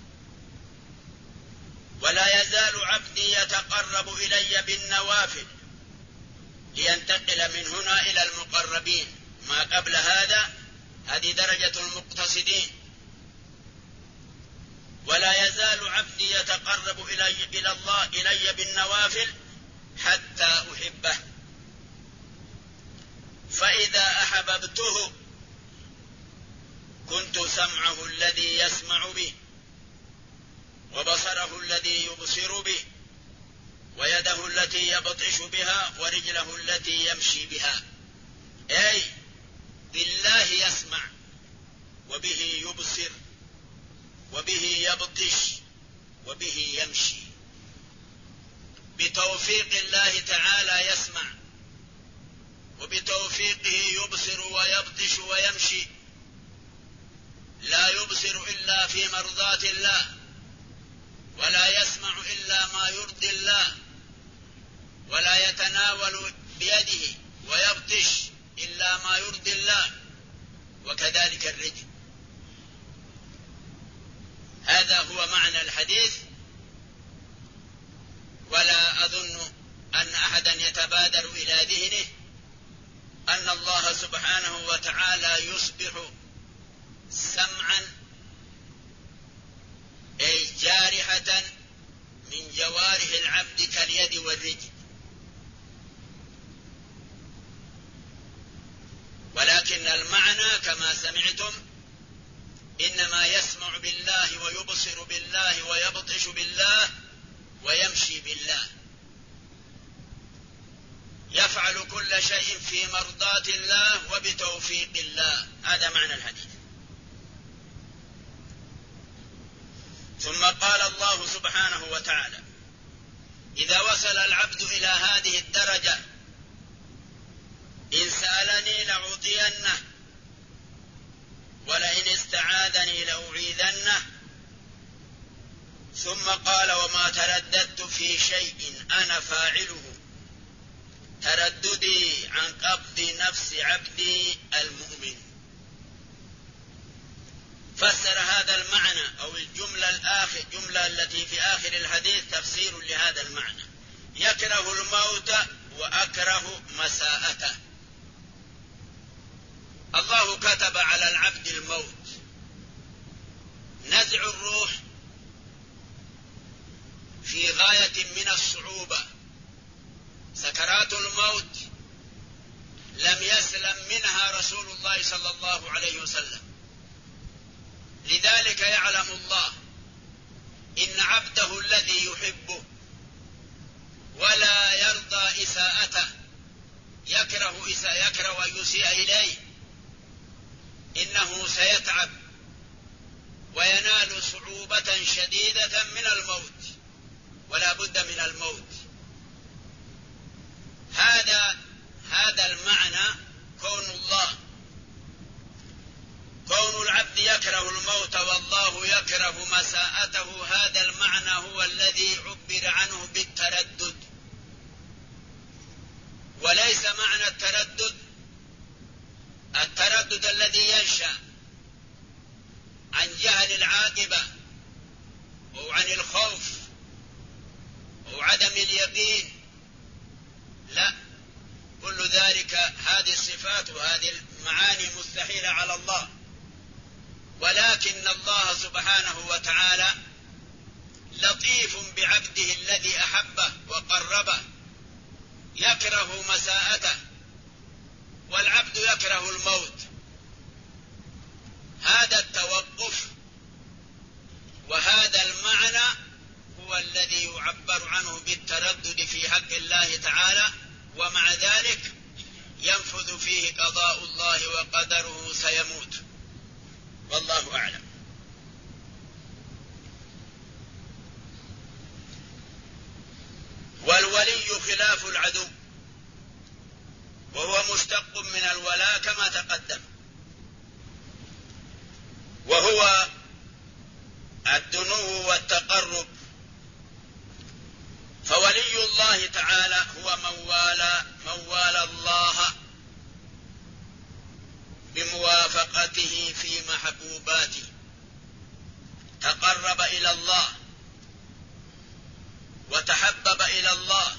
ولا يزال عبدي يتقرب إلي بالنوافل لينتقل من هنا إلى المقربين. ما قبل هذا هذه درجة المقتصدين. ولا يزال عبدي يتقرب إلي بالنوافل حتى أحبه. فإذا أحببته كنت سمعه الذي يسمع به، وبصره الذي يبصر به، ويده التي يبطش بها، ورجله التي يمشي بها. أي بالله يسمع، وبه يبصر، وبه يبطش، وبه يمشي. بتوفيق الله تعالى يسمع، وبتوفيقه يبصر ويبطش ويمشي. لا يبصر إلا في مرضاة الله، ولا يسمع إلا ما يرضي الله، ولا يتناول بيده ويبطش إلا ما يرضي الله، وكذلك الرجل. هذا هو معنى الحديث. ولا أظن أن أحدا يتبادر إلى ذهنه أن الله سبحانه وتعالى يصبح سمعا أي جارحة من جوارح العبد كاليد والرجل، ولكن المعنى كما سمعتم إنما يسمع بالله ويبصر بالله ويبطش بالله ويمشي بالله، يفعل كل شيء في مرضاة الله وبتوفيق الله. هذا معنى الحديث. ثم قال الله سبحانه وتعالى: إذا وصل العبد إلى هذه الدرجة إن سألني لأعطينه، ولئن استعاذني لأعيذنه. ثم قال: وما ترددت في شيء أنا فاعله ترددي عن قبض نفس عبدي المؤمن. فسر هذا المعنى أو الجملة التي في آخر الحديث تفسير لهذا المعنى: يكره الموت وأكره مساءته. الله كتب على العبد الموت، نزع الروح في غاية من الصعوبة، سكرات الموت لم يسلم منها رسول الله صلى الله عليه وسلم. لذلك يعلم الله إن عبده الذي يحبه ولا يرضى إساءته، يكره أن يسيء إليه، إنه سيتعب وينال صعوبة شديدة من الموت، ولا بد من الموت. هذا المعنى. كون العبد يكره الموت والله يكره مساءته، هذا المعنى هو الذي عبر عنه بالتردد. وليس معنى التردد الذي ينشأ عن جهل العاقبة أو عن الخوف أو عدم اليقين، لا، كل ذلك هذه الصفات وهذه المعاني مستحيلة على الله. ولكن الله سبحانه وتعالى لطيف بعبده الذي أحبه وقربه، يكره مساءته، والعبد يكره الموت. هذا التوقف وهذا المعنى هو الذي يعبر عنه بالتردد في حق الله تعالى، ومع ذلك ينفذ فيه قضاء الله وقدره، سيموت، والله أعلم. والولي خلاف العدو، وهو مشتق من الولاء كما تقدم، وهو الدنو والتقرب. فولي الله تعالى هو من والى الله بموافقته في محبوباته، تقرب إلى الله وتحبب إلى الله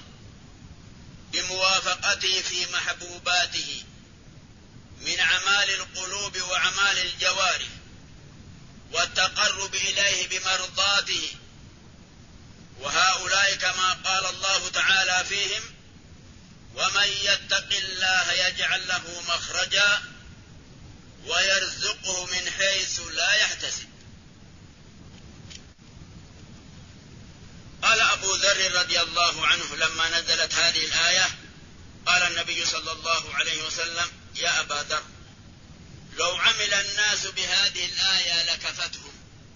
بموافقته في محبوباته من أعمال القلوب وأعمال الجوارح، والتقرب إليه بمرضاته. وهؤلاء كما قال الله تعالى فيهم: ومن يتق الله يجعل له مخرجا ويرزقه من حيث لا يحتسب. قال أبو ذر رضي الله عنه لما نزلت هذه الآية، قال النبي صلى الله عليه وسلم: يا أبا ذر، لو عمل الناس بهذه الآية لكفتهم.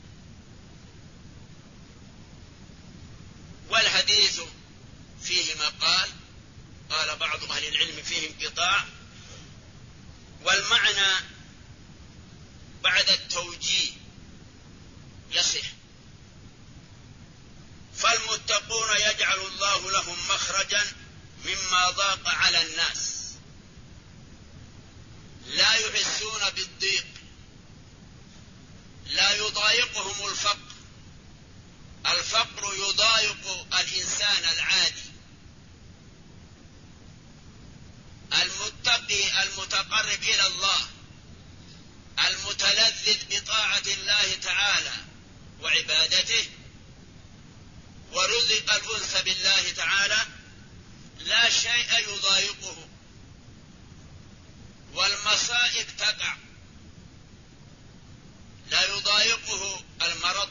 والحديث فيه مقال، قال بعض أهل العلم فيه انقطاع، والمعنى بعد التوجيه يصح. فالمتقون يجعل الله لهم مخرجا مما ضاق على الناس، لا يحسون بالضيق، لا يضايقهم الفقر. الفقر يضايق الإنسان العادي. المتقي المتقرب إلى الله المتلذذ بطاعة الله تعالى وعبادته ورزق الأنس بالله تعالى لا شيء يضايقه، والمصائب تقع، لا يضايقه المرض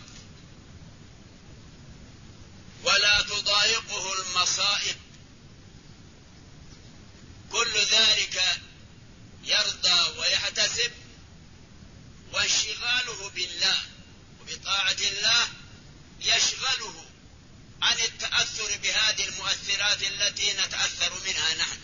ولا تضايقه المصائب، كل ذلك يرضى ويحتسب، وانشغاله بالله وبطاعة الله يشغله عن التأثر بهذه المؤثرات التي نتأثر منها نحن.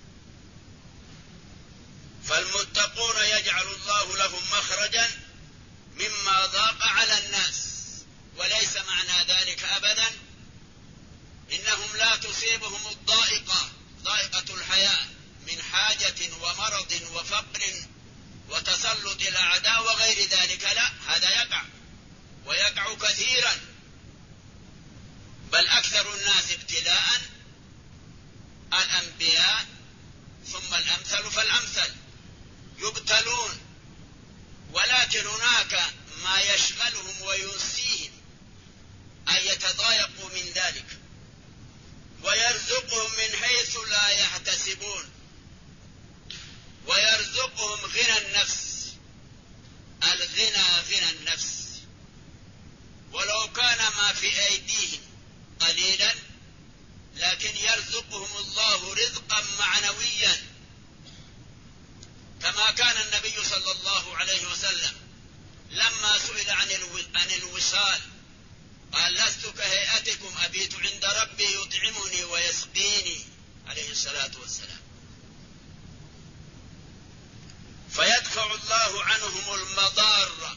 فالمتقون يجعل الله لهم مخرجا مما ضاق على الناس، وليس معنى ذلك أبدا إنهم لا تصيبهم الضائقة، ضائقة الحياة من حاجة ومرض وفقر وتسلط الأعداء وغير ذلك، لا، هذا يقع ويقع كثيرا، بل أكثر الناس ابتلاء الأنبياء ثم الأمثل فالأمثل يبتلون، ولكن هناك ما يشغلهم وينسيهم أن يتضايقوا من ذلك، ويرزقهم من حيث لا يحتسبون، ويرزقهم غنى النفس. الغنى غنى النفس، ولو كان ما في أيديهم قليلا لكن يرزقهم الله رزقا معنويا، كما كان النبي صلى الله عليه وسلم لما سئل عن الوصال قال: لست كهيئتكم، أبيت عند ربي يطعمني ويسقيني، عليه الصلاة والسلام. فيدفع الله عنهم المضار،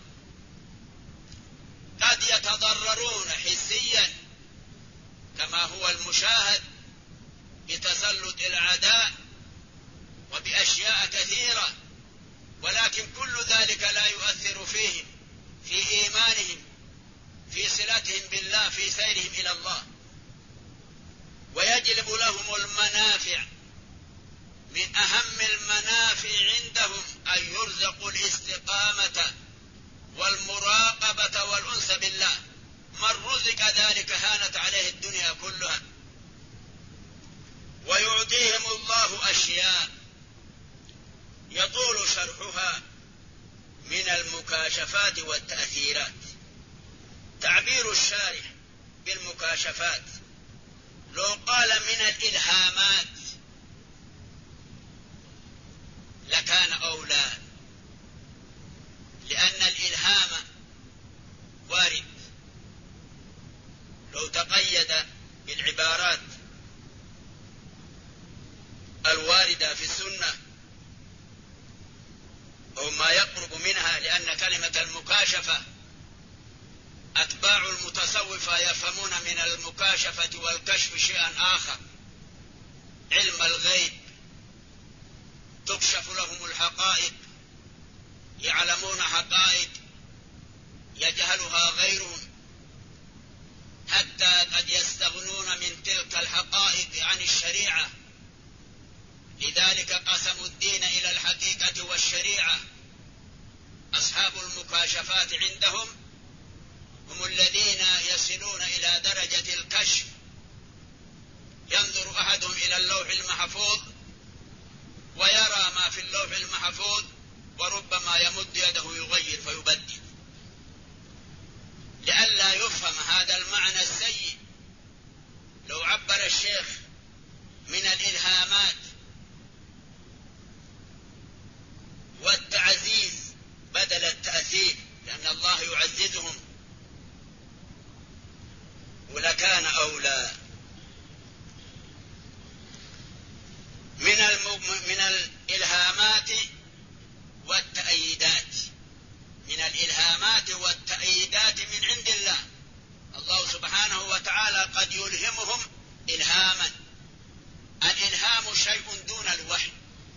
قد يتضررون حسيا كما هو المشاهد بتسلط الأعداء وبأشياء كثيرة، ولكن كل ذلك لا يؤثر فيهم، في إيمانهم، في صلتهم بالله، في سيرهم إلى الله. ويجلب لهم المنافع. من أهم المنافع عندهم أن يرزقوا الاستقامة والمراقبة والأنس بالله. من رزق ذلك هانت عليه الدنيا كلها. ويعطيهم الله أشياء يطول شرحها من المكاشفات والتأثيرات. تعبير الشارح بالمكاشفات لو قال من الإلهامات لكان أولى، لأن الإلهام وارد. لو تقيد بالعبارات الواردة في السنة أو ما يقرب منها، لأن كلمة المكاشفة أتباع المتصوفة يفهمون من المكاشفة والكشف شيئا آخر، علم الغيب، تكشف لهم الحقائق، يعلمون حقائق يجهلها غيرهم، حتى قد يستغنون من تلك الحقائق عن الشريعة. لذلك قسموا الدين إلى الحقيقة والشريعة. أصحاب المكاشفات عندهم هم الذين يصلون إلى درجة الكشف. ينظر أحدهم إلى اللوح المحفوظ ويرى ما في اللوح المحفوظ، وربما يمد يده يغير فيبدل، لئلا يفهم هذا المعنى السيء. لو عبر الشيخ من الإلهامات والتعزيز بدل التأثير، لأن الله يعززهم، ولكان أولى. من الإلهامات والتأييدات من الإلهامات والتأييدات من عند الله. الله سبحانه وتعالى قد يلهمهم إلهاما. الإلهام شيء دون الوحي.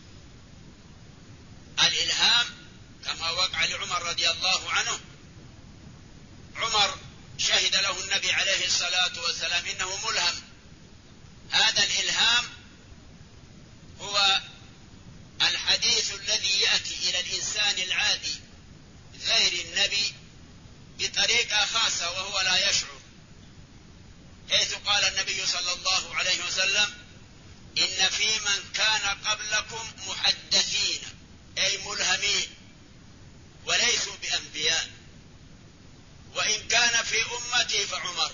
الإلهام كما وقع لعمر رضي الله عنه، عمر شهد له النبي عليه الصلاة والسلام إنه ملهم. هذا الإلهام هو الحديث الذي يأتي إلى الإنسان العادي غير النبي بطريقة خاصة وهو لا يشعر، حيث قال النبي صلى الله عليه وسلم: إن في من كان قبلكم محدثين، أي ملهمين وليسوا بأنبياء، وإن كان في أمتي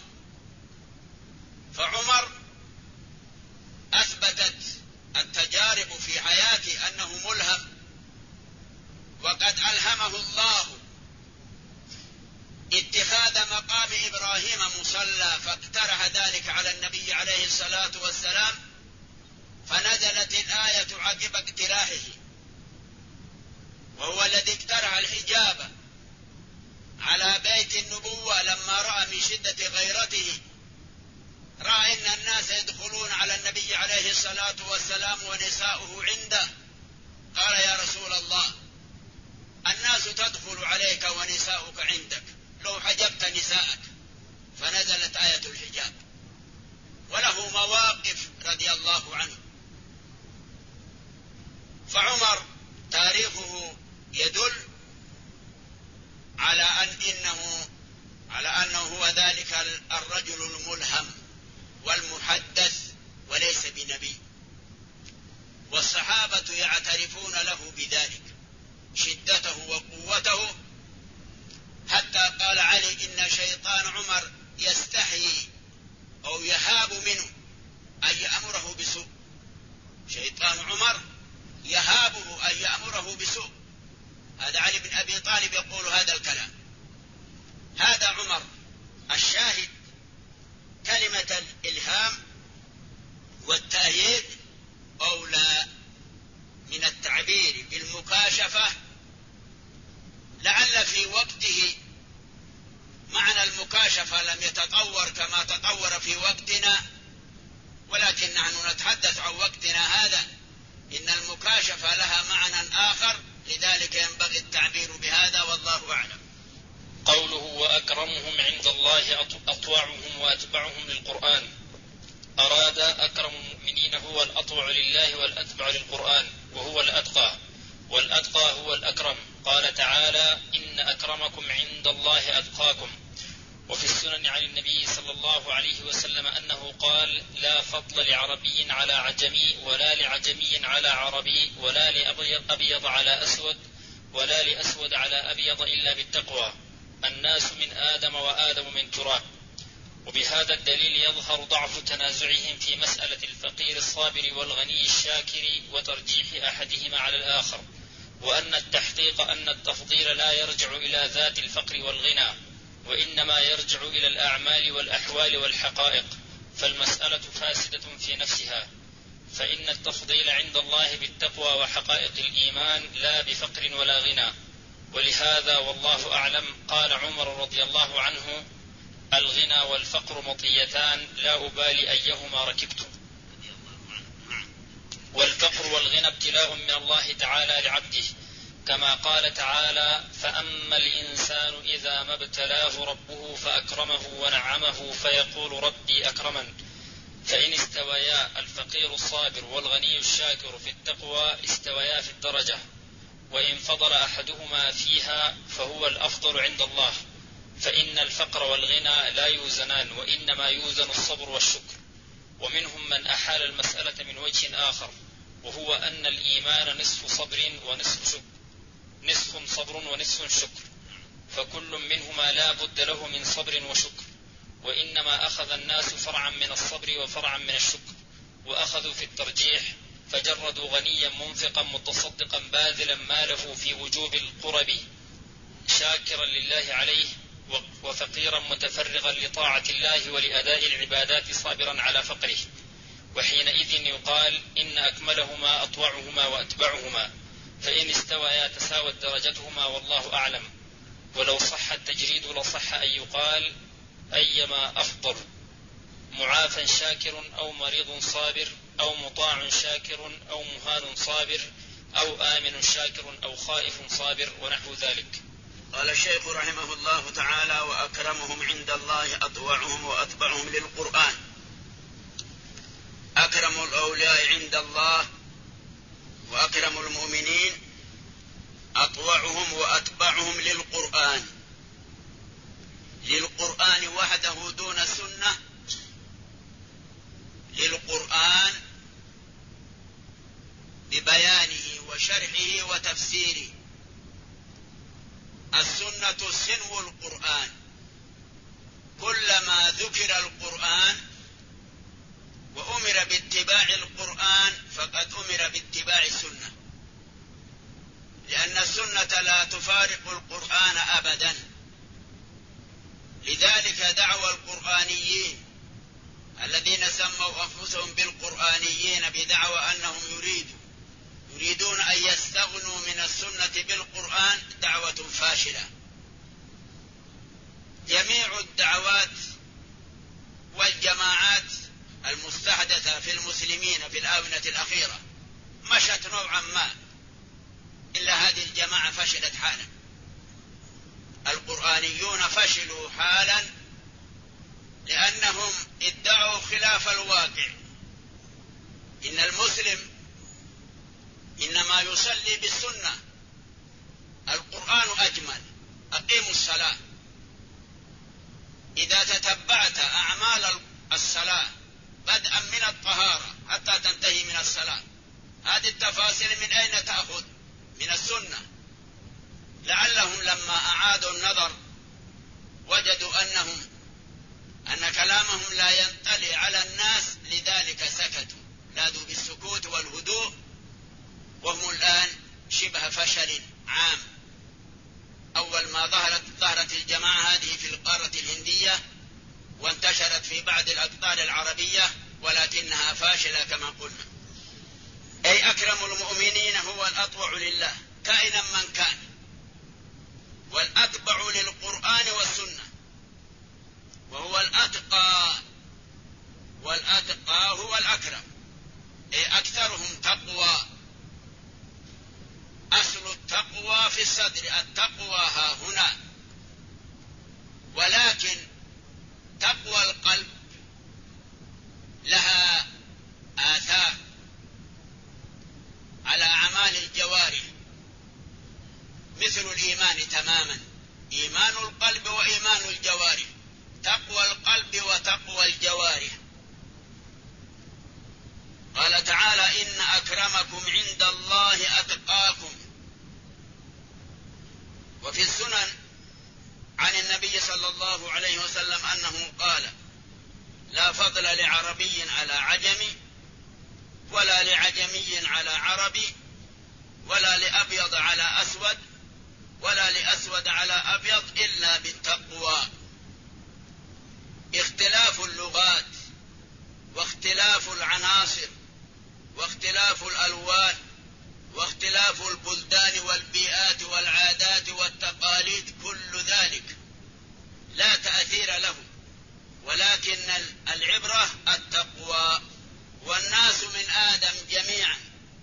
فعمر أثبتت التجارب في حياته أنه ملهم، وقد ألهمه الله اتخاذ مقام إبراهيم مصلى، فاقترح ذلك على النبي عليه الصلاة والسلام، فنزلت الآية عقب اقتراحه، وهو الذي اقترح الحجاب على بيت النبوة لما رأى من شدة غيرته، رأى إن الناس يدخلون على النبي عليه الصلاة والسلام ونساؤه عنده، قال: يا رسول الله، الناس تدخل عليك ونساؤك عندك، لو حجبت نساءك. فنزلت آية الحجاب، وله مواقف رضي الله عنه. فعمر تاريخه يدل على أنه هو ذلك الرجل الملهم والمحدث وليس بنبي، والصحابة يعترفون له بذلك، شدته وقوته، حتى قال علي: إن شيطان عمر يستحيي أو يهاب منه أن يأمره بسوء. شيطان عمر يهابه أن يأمره بسوء. هذا علي بن أبي طالب يقول هذا الكلام. هذا عمر. الشاهد كلمة الإلهام والتأييد أولى من التعبير بالمكاشفة، لعل في وقته معنى المكاشفة لم يتطور كما تطور في وقتنا، ولكن نحن نتحدث عن وقتنا هذا. إن المكاشفة لها معنى آخر، لذلك ينبغي التعبير بهذا، والله أعلم. قوله: وأكرمهم عند الله أطوعهم وأتبعهم للقرآن، أراد أكرم المؤمنين هو الأطوع لله والأتبع للقرآن، وهو الأتقى، والأتقى هو الأكرم. قال تعالى: إن أكرمكم عند الله أتقاكم. وفي السنن عن النبي صلى الله عليه وسلم أنه قال: لا فضل لعربي على عجمي، ولا لعجمي على عربي، ولا لأبيض على أسود، ولا لأسود على أبيض إلا بالتقوى. الناس من آدم وآدم من تراب. وبهذا الدليل يظهر ضعف تنازعهم في مسألة الفقير الصابر والغني الشاكر وترجيح أحدهما على الآخر، وأن التحقيق أن التفضيل لا يرجع إلى ذات الفقر والغنى، وإنما يرجع إلى الأعمال والأحوال والحقائق، فالمسألة فاسدة في نفسها، فإن التفضيل عند الله بالتقوى وحقائق الإيمان لا بفقر ولا غنى. ولهذا والله أعلم قال عمر رضي الله عنه: الغنى والفقر مطيتان، لا أبالي أيهما ركبت. والفقر والغنى ابتلاء من الله تعالى لعبده، كما قال تعالى: فأما الإنسان إذا ما ابتلاه ربه فأكرمه ونعمه فيقول ربي أكرمن. فإن استويا الفقير الصابر والغني الشاكر في التقوى استويا في الدرجة، وإن فضل أحدهما فيها فهو الأفضل عند الله، فإن الفقر والغنى لا يوزنان، وإنما يوزن الصبر والشكر. ومنهم من أحال المسألة من وجه آخر، وهو أن الإيمان نصف صبر ونصف شكر، نصف صبر ونصف شكر، فكل منهما لا بد له من صبر وشكر، وإنما أخذ الناس فرعا من الصبر وفرعا من الشكر، وأخذوا في الترجيح، فجردوا غنيا منفقا متصدقا باذلا ماله في وجوب القرب شاكرا لله عليه، وفقيرا متفرغا لطاعة الله ولأداء العبادات صابرا على فقره. وحينئذ يقال إن أكملهما أطوعهما وأتبعهما، فإن استويا تساوت درجتهما، والله أعلم. ولو صح التجريد لصح أن يقال أيما أفضل، معافى شاكر أو مريض صابر، أو مطاع شاكر أو مهان صابر، أو آمن شاكر أو خائف صابر ونحو ذلك. قال الشيخ رحمه الله تعالى: وأكرمهم عند الله أطوعهم وأتبعهم للقرآن. أكرم الأولياء عند الله وأكرم المؤمنين أطوعهم وأتبعهم للقرآن، للقرآن وحده دون السنة، للقرآن ببيانه وشرحه وتفسيره. السنة سنو القرآن، كلما ذكر القرآن وأمر باتباع القرآن فقد أمر باتباع السنة، لأن السنة لا تفارق القرآن أبدا. لذلك دعوى القرآنيين الذين سموا أنفسهم بالقرآنيين بدعوى أنهم يريدون أن يستغنوا من السنة بالقرآن دعوة فاشلة. جميع الدعوات والجماعات المستحدثة في المسلمين في الآونة الأخيرة مشت نوعا ما، إلا هذه الجماعة فشلت حالا. القرآنيون فشلوا حالا لأنهم ادعوا خلاف الواقع. إن المسلم إنما يصلي بالسنة، القرآن أجمل. أقيموا الصلاة، إذا تتبعت أعمال الصلاة بدءا من الطهارة حتى تنتهي من الصلاة، هذه التفاصيل من أين تأخذ؟ من السنة. لعلهم لما أعادوا النظر وجدوا أن كلامهم لا ينطلي على الناس، لذلك سكتوا، نادوا بالسكوت والهدوء، وهم الآن شبه فشل عام. أول ما ظهرت الجماعة هذه في القارة الهندية وانتشرت في بعض الأقطار العربية، ولكنها فاشلة كما قلنا. أي أكرم المؤمنين هو الأطوع لله كائنا من كان، والأتبع للقرآن والسنة، وهو الأتقى، والأتقى هو الأكرم، أي أكثرهم تقوى. أصل التقوى في الصدر، التقوى ها هنا، ولكن تقوى القلب لها آثار على أعمال الجوارح مثل الإيمان تماما، إيمان القلب وإيمان الجوارح، تقوى القلب وتقوى الجوارح. قال تعالى: إن أكرمكم عند الله أتقاكم. وفي السنن عن النبي صلى الله عليه وسلم أنه قال: لا فضل لعربي على عجمي، ولا لعجمي على عربي، ولا لأبيض على أسود، ولا لأسود على أبيض، إلا بالتقوى. اختلاف اللغات واختلاف العناصر واختلاف الألوان واختلاف البلدان والبيئات والعادات والتقاليد، كل ذلك لا تأثير له، ولكن العبرة التقوى. والناس من آدم جميعا،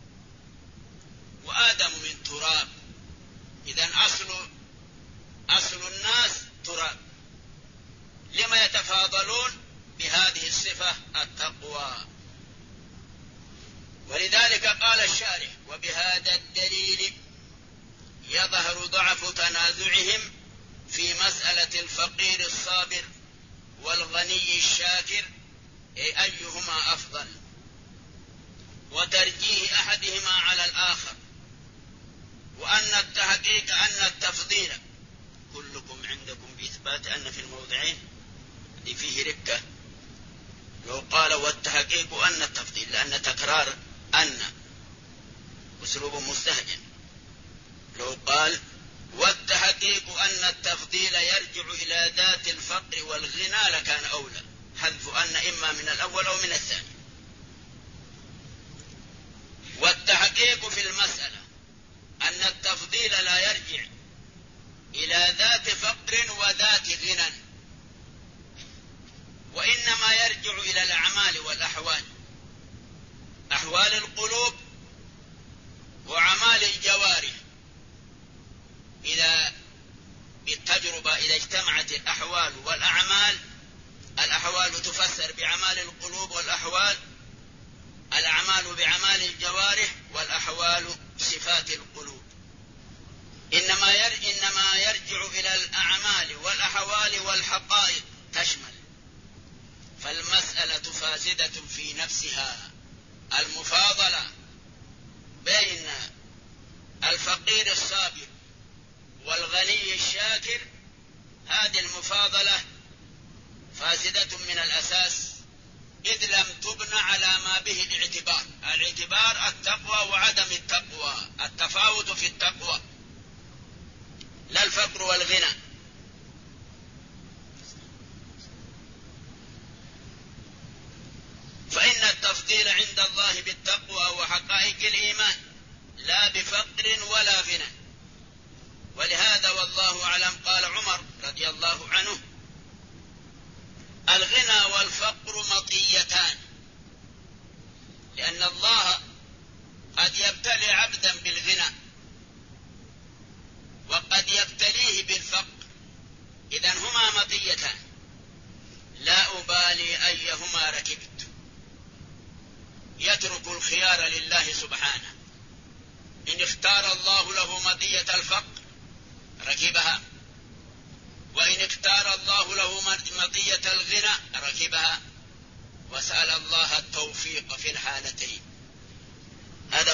وآدم من تراب، إذن أصل الناس تراب. لما يتفاضلون بهذه الصفة التقوى؟ ولذلك قال الشارح: وبهذا الدليل يظهر ضعف تنازعهم في مسألة الفقير الصابر والغني الشاكر، أيهما أفضل، وترجيح أحدهما على الآخر، وأن التحقيق أن التفضيل كلكم عندكم بإثبات أن في الموضعين فيه ركة. لو قال والتحقيق أن التفضيل، لأن تكرار أن أسلوب مستهجن. لو قال والتحقيق أن التفضيل يرجع إلى ذات الفقر والغنى لكان أولى، حذف أن إما من الأول أو من الثاني. والتحقيق في المسألة أن التفضيل لا يرجع إلى ذات فقر وذات غنى، وإنما يرجع إلى الأعمال والأحوال، أحوال القلوب وأعمال الجوارح. إذا بالتجربة إذا اجتمعت الأحوال والأعمال، الأحوال تفسر بأعمال القلوب والأحوال، الأعمال بأعمال الجوارح، والأحوال صفات القلوب. إنما يرجع إلى الأعمال والأحوال والحقائق تشمل، فالمسألة فاسدة في نفسها. المفاضلة بين الفقير الصابر والغني الشاكر، هذه المفاضلة فاسدة من الأساس، إذ لم تبنى على ما به الاعتبار. الاعتبار التقوى وعدم التقوى، التفاوت في التقوى، لا الفقر والغنى. فإن التفضيل عند الله بالتقوى وحقائق الإيمان، لا بفقر ولا غنى. ولهذا والله أعلم قال عمر رضي الله عنه: الغنى والفقر مطيتان، لأن الله قد يبتلي عبدا بالغنى وقد يبتليه بالفقر، إذن هما مطيتان، لا أبالي أيهما ركبت، يترك الخيار لله سبحانه. إن اختار الله له مطية الفقر ركبها، وإن اختار الله له مطية الغنى ركبها، وسأل الله التوفيق في الحالتين. هذا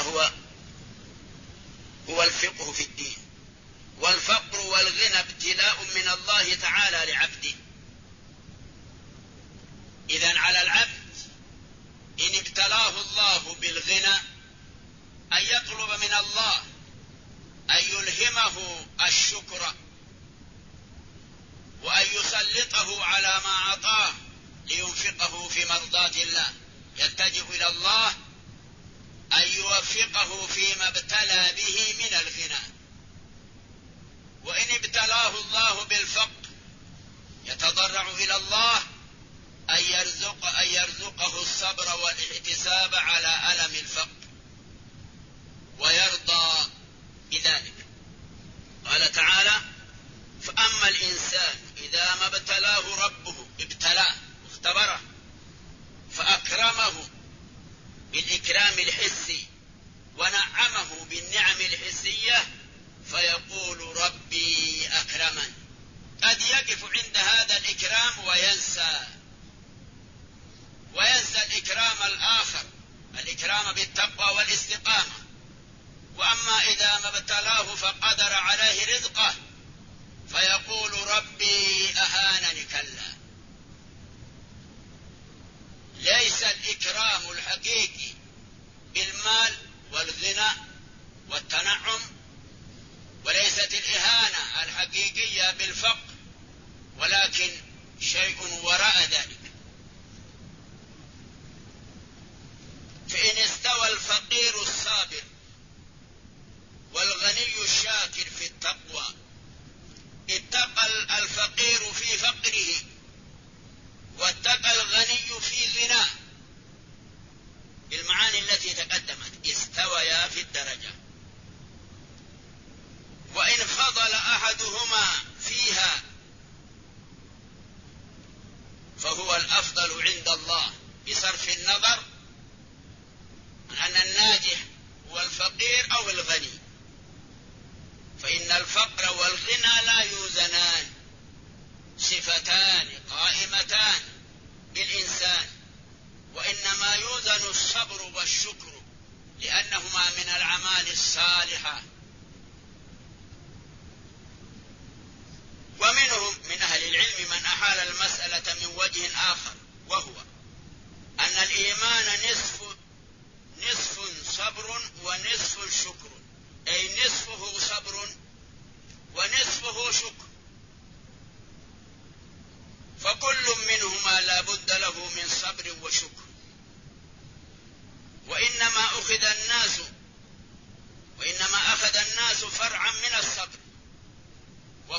هو الفقه في الدين. والفقر والغنى ابتلاء من الله تعالى لعبده. إذن على العبد إن ابتلاه الله بالغنى أن يطلب من الله أن يلهمه الشكر، وأن يسلطه على ما أعطاه لينفقه في مرضاة الله. يلتجئ إلى الله أن يوفقه فيما ابتلى به من الغنى. وإن ابتلاه الله بالفقر يتضرع إلى الله أن يرزقه الصبر والاحتساب على ألم الفقر، ويرضى بذلك. قال تعالى: فأما الإنسان إذا ما ابتلاه ربه، ابتلاه واختبره فأكرمه بالإكرام الحسي ونعمه بالنعم الحسية فيقول ربي أكرمن. قد يقف عند هذا الإكرام وينسى الإكرام الآخر، الإكرام بالتقوى والاستقامة. وأما إذا ما ابتلاه فقدر عليه رزقه فيقول ربي أهانني. كلا، ليس الإكرام الحقيقي بالمال والغنى والتنعم، وليست الإهانة الحقيقية بالفقر، ولكن شيء وراء ذلك. فإن استوى الفقير الصابر والغني الشاكر في التقوى، اتقى الفقير في فقره واتقى الغني في غناه، بالمعاني التي تقدمت، استويا في الدرجة. وإن فضل أحدهما فيها فهو الأفضل عند الله، بصرف النظر عن أن الناجح هو الفقير أو الغني. فإن الفقر والغنى لا يوزنان، صفتان قائمتان بالإنسان، وإنما يوزن الصبر والشكر، لأنهما من الأعمال الصالحة. ومنهم من أهل العلم من أحال المسألة من وجه آخر، وهو أن الإيمان نصف صبر ونصف شكر، أي نصفه صبر ونصفه شكر، فكل منهما لا بد له من صبر وشكر. وإنما أخذ الناس فرعا من الصبر،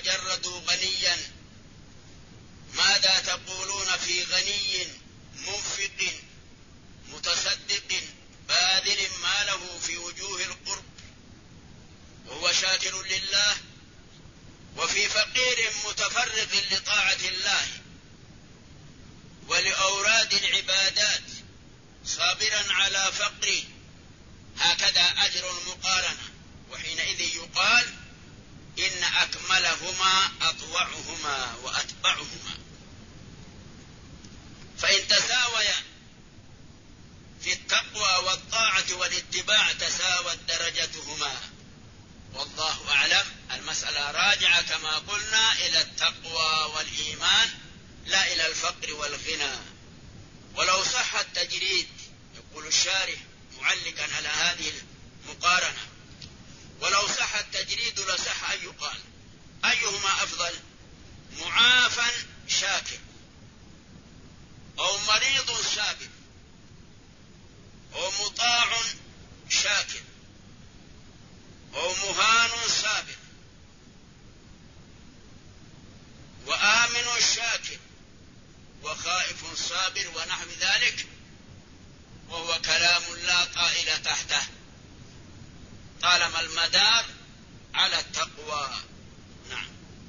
وجردوا غنيا. ماذا تقولون في غني منفق متصدق باذل ماله في وجوه القرب وهو شاكر لله، وفي فقير متفرغ لطاعة الله ولأوراد العبادات صابرا على فقره؟ هكذا أجر المقارنة. وحينئذ يقال إن أكملهما أطوعهما وأتبعهما. فإن تساويا في التقوى والطاعة والاتباع تساوت درجتهما. والله أعلم. المسألة راجعة كما قلنا إلى التقوى والإيمان لا إلى الفقر والغنى. ولو صح التجريد، يقول الشارح معلقا على هذه المقارنة، ولو صح التجريد لصح أن يقال أيهما أفضل، معافى شاكر أو مريض صابر أو مطاع شاكر أو مهان صابر وآمن شاكر وخائف صابر ونحو ذلك. وهو كلام لا طائل تحته طالما المدار على التقوى. نعم.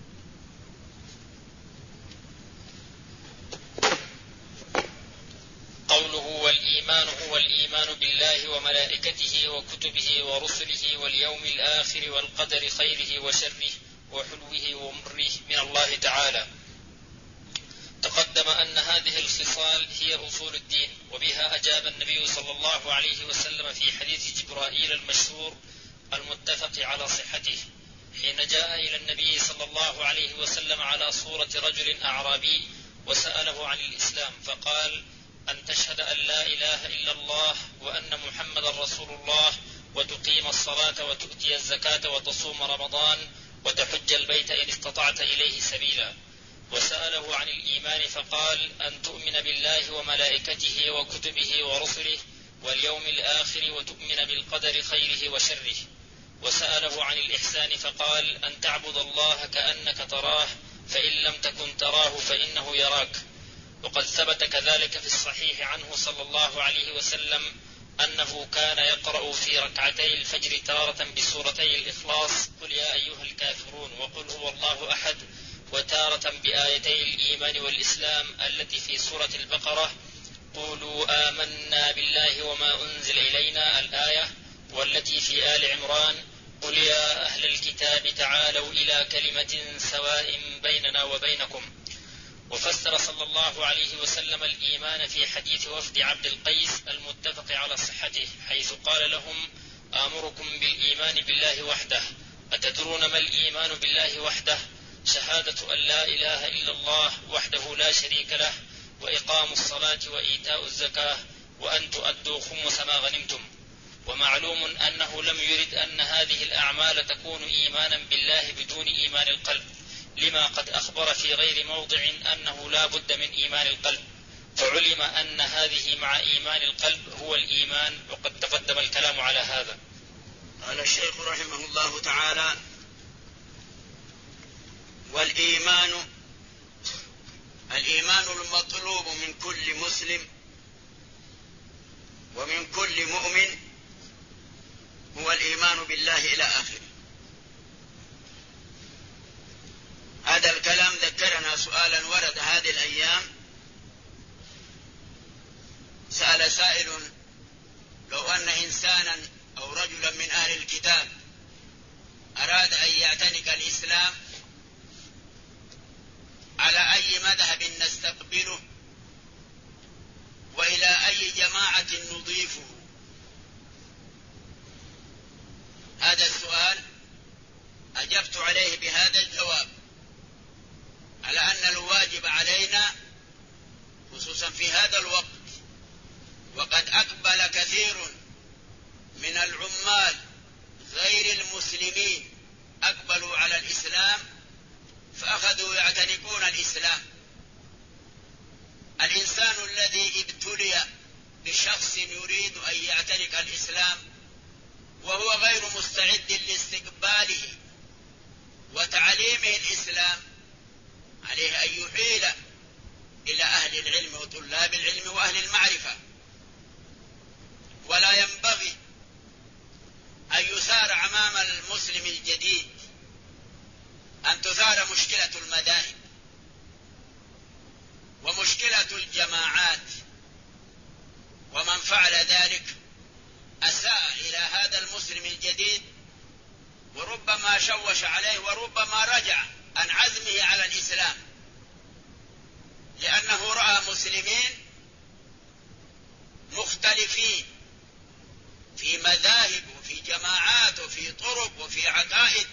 قوله والإيمان هو الإيمان بالله وملائكته وكتبه ورسله واليوم الآخر والقدر خيره وشره وحلوه ومره من الله تعالى. تقدم أن هذه الخصال هي أصول الدين، وبها أجاب النبي صلى الله عليه وسلم في حديث جبرائيل المشهور المتفق على صحته، حين جاء إلى النبي صلى الله عليه وسلم على صورة رجل أعرابي وسأله عن الإسلام، فقال: أن تشهد أن لا إله إلا الله وأن محمد رسول الله وتقيم الصلاة وتؤتي الزكاة وتصوم رمضان وتحج البيت إن استطعت إليه سبيلا. وسأله عن الإيمان فقال: أن تؤمن بالله وملائكته وكتبه ورسله واليوم الآخر وتؤمن بالقدر خيره وشره. وسأله عن الإحسان فقال: أن تعبد الله كأنك تراه فإن لم تكن تراه فإنه يراك. وقد ثبت كذلك في الصحيح عنه صلى الله عليه وسلم أنه كان يقرأ في ركعتي الفجر تارة بسورتي الإخلاص قل يا أيها الكافرون وقل هو الله أحد، وتارة بآيتي الإيمان والإسلام التي في سورة البقرة قولوا آمنا بالله وما أنزل إلينا الآية، والتي في آل عمران قل يا أهل الكتاب تعالوا إلى كلمة سواء بيننا وبينكم. وفسر صلى الله عليه وسلم الإيمان في حديث وفد عبد القيس المتفق على صحته، حيث قال لهم: آمركم بالإيمان بالله وحده. أتدرون ما الإيمان بالله وحده؟ شهادة أن لا إله إلا الله وحده لا شريك له، وإقام الصلاة وإيتاء الزكاة، وأن تؤدوا خمس ما غنمتم. ومعلوم أنه لم يرد أن هذه الأعمال تكون إيمانا بالله بدون إيمان القلب، لما قد أخبر في غير موضع أنه لا بد من إيمان القلب، فعلم أن هذه مع إيمان القلب هو الإيمان، وقد تقدم الكلام على هذا. قال الشيخ رحمه الله تعالى: والإيمان المطلوب من كل مسلم ومن كل مؤمن هو الإيمان بالله إلى آخره. هذا الكلام ذكرنا سؤالا ورد هذه الأيام. سأل سائل: لو أن إنسانا أو رجلا من أهل الكتاب أراد أن يعتنق الإسلام على أي مذهب نستقبله وإلى أي جماعة نضيفه؟ هذا السؤال أجبت عليه بهذا الجواب، على أن الواجب علينا خصوصا في هذا الوقت، وقد أقبل كثير من العمال غير المسلمين أقبلوا على الإسلام فأخذوا يعتنقون الإسلام. الإنسان الذي ابتلي بشخص يريد أن يعتنق الإسلام وهو غير مستعد لاستقباله وتعليمه الإسلام عليه أن يحيل إلى أهل العلم وطلاب العلم وأهل المعرفة، ولا ينبغي أن يثار أمام المسلم الجديد أن تثار مشكلة المذاهب ومشكلة الجماعات، ومن فعل ذلك أساء إلى هذا المسلم الجديد، وربما شوش عليه وربما رجع عن عزمه على الإسلام، لأنه رأى مسلمين مختلفين في مذاهب وفي جماعات وفي طرق وفي عقائد.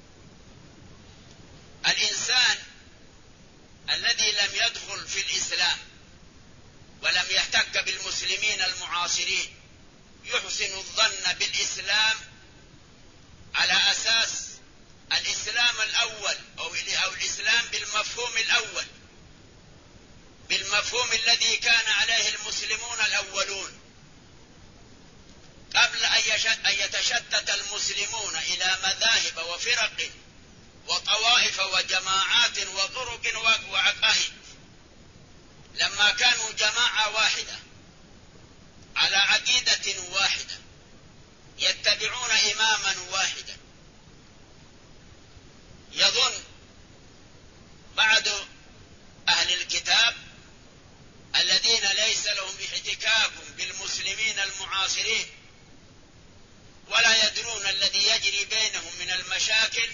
الإنسان الذي لم يدخل في الإسلام ولم يحتك بالمسلمين المعاصرين يحسن الظن بالإسلام على أساس الإسلام الأول أو الإسلام بالمفهوم الأول، بالمفهوم الذي كان عليه المسلمون الأولون قبل أن يتشتت المسلمون إلى مذاهب وفرق وطوائف وجماعات وطرق وعقائد. لما كانوا جماعة واحدة على عقيدة واحدة يتبعون إماما واحدا، يظن بعض أهل الكتاب الذين ليس لهم احتكاك بالمسلمين المعاصرين ولا يدرون الذي يجري بينهم من المشاكل،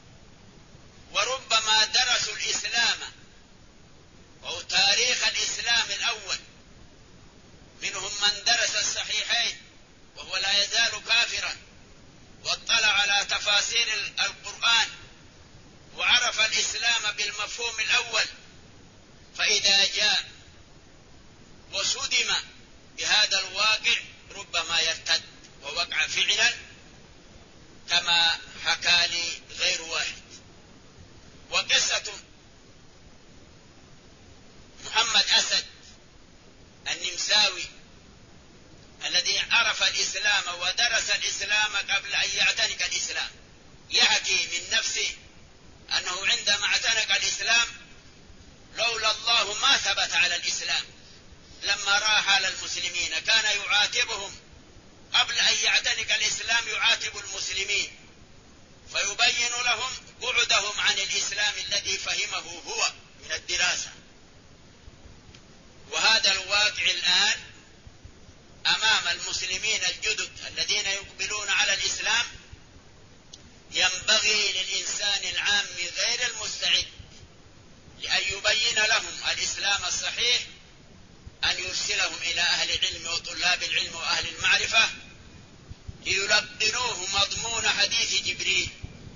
وربما درسوا الإسلام أو تاريخ الإسلام الأول، منهم من درس الصحيحين وهو لا يزال كافرا، واطلع على تفاسير القرآن وعرف الإسلام بالمفهوم الأول، فإذا جاء وصدم بهذا الواقع ربما يرتد، ووقع فعلا كما حكى لي غير واحد. وقصة محمد أسد النمساوي الذي عرف الإسلام ودرس الإسلام قبل أن يعتنق الإسلام، يحكي من نفسه أنه عندما اعتنق الإسلام لولا الله ما ثبت على الإسلام. لما رأى حال المسلمين كان يعاتبهم قبل أن يعتنق الإسلام، يعاتب المسلمين فيبين لهم بعدهم عن الإسلام الذي فهمه هو من الدراسة. وهذا الواقع الآن أمام المسلمين الجدد الذين يقبلون على الإسلام. ينبغي للإنسان العام غير المستعد لأن يبين لهم الإسلام الصحيح أن يرسلهم إلى أهل العلم وطلاب العلم وأهل المعرفة ليلقنوه مضمون حديث جبريل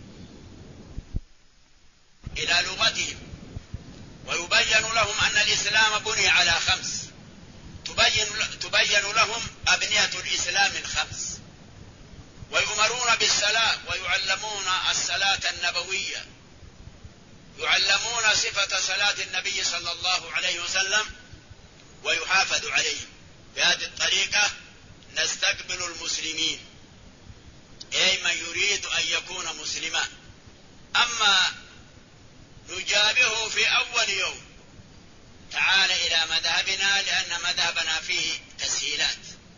إلى لغتهم، ويبين لهم أن الإسلام بني على 5، تبين لهم أبنية الإسلام ال5، ويؤمرون بالصلاة ويعلمون الصلاة النبوية، يعلمون صفة صلاة النبي صلى الله عليه وسلم ويحافظ عليه. بهذه الطريقة نستقبل المسلمين، أي من يريد أن يكون مسلما. أما نجابهه في أول يوم تعال إلى مذهبنا لأن مذهبنا فيه تسهيلات،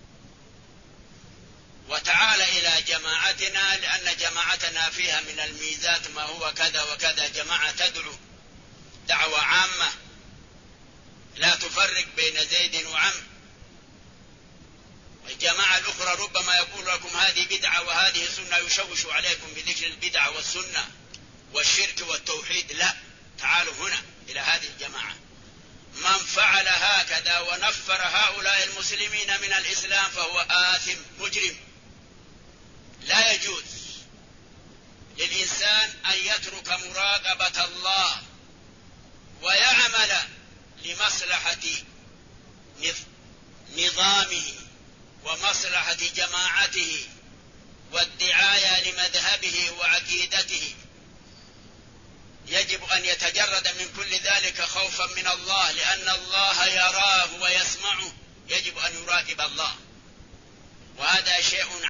وتعال إلى جماعتنا لأن جماعتنا فيها من الميزات ما هو كذا وكذا. جماعة تدعو دعوة عامة لا تفرق بين زيد وعم. الجماعة الأخرى ربما يقول لكم هذه بدعة وهذه سنة، يشوش عليكم بذكر البدعة والسنة والشرك والتوحيد. لا، تعالوا هنا إلى هذه الجماعة. من فعل هكذا ونفر هؤلاء المسلمين من الإسلام فهو آثم مجرم. لا يجوز للإنسان أن يترك مراقبة الله ويعمل لمصلحة نظامه ومصلحة جماعته والدعاية لمذهبه وعقيدته. يجب أن يتجرد من كل ذلك خوفا من الله، لأن الله يراه ويسمعه. يجب أن يراقب الله، وهذا شيء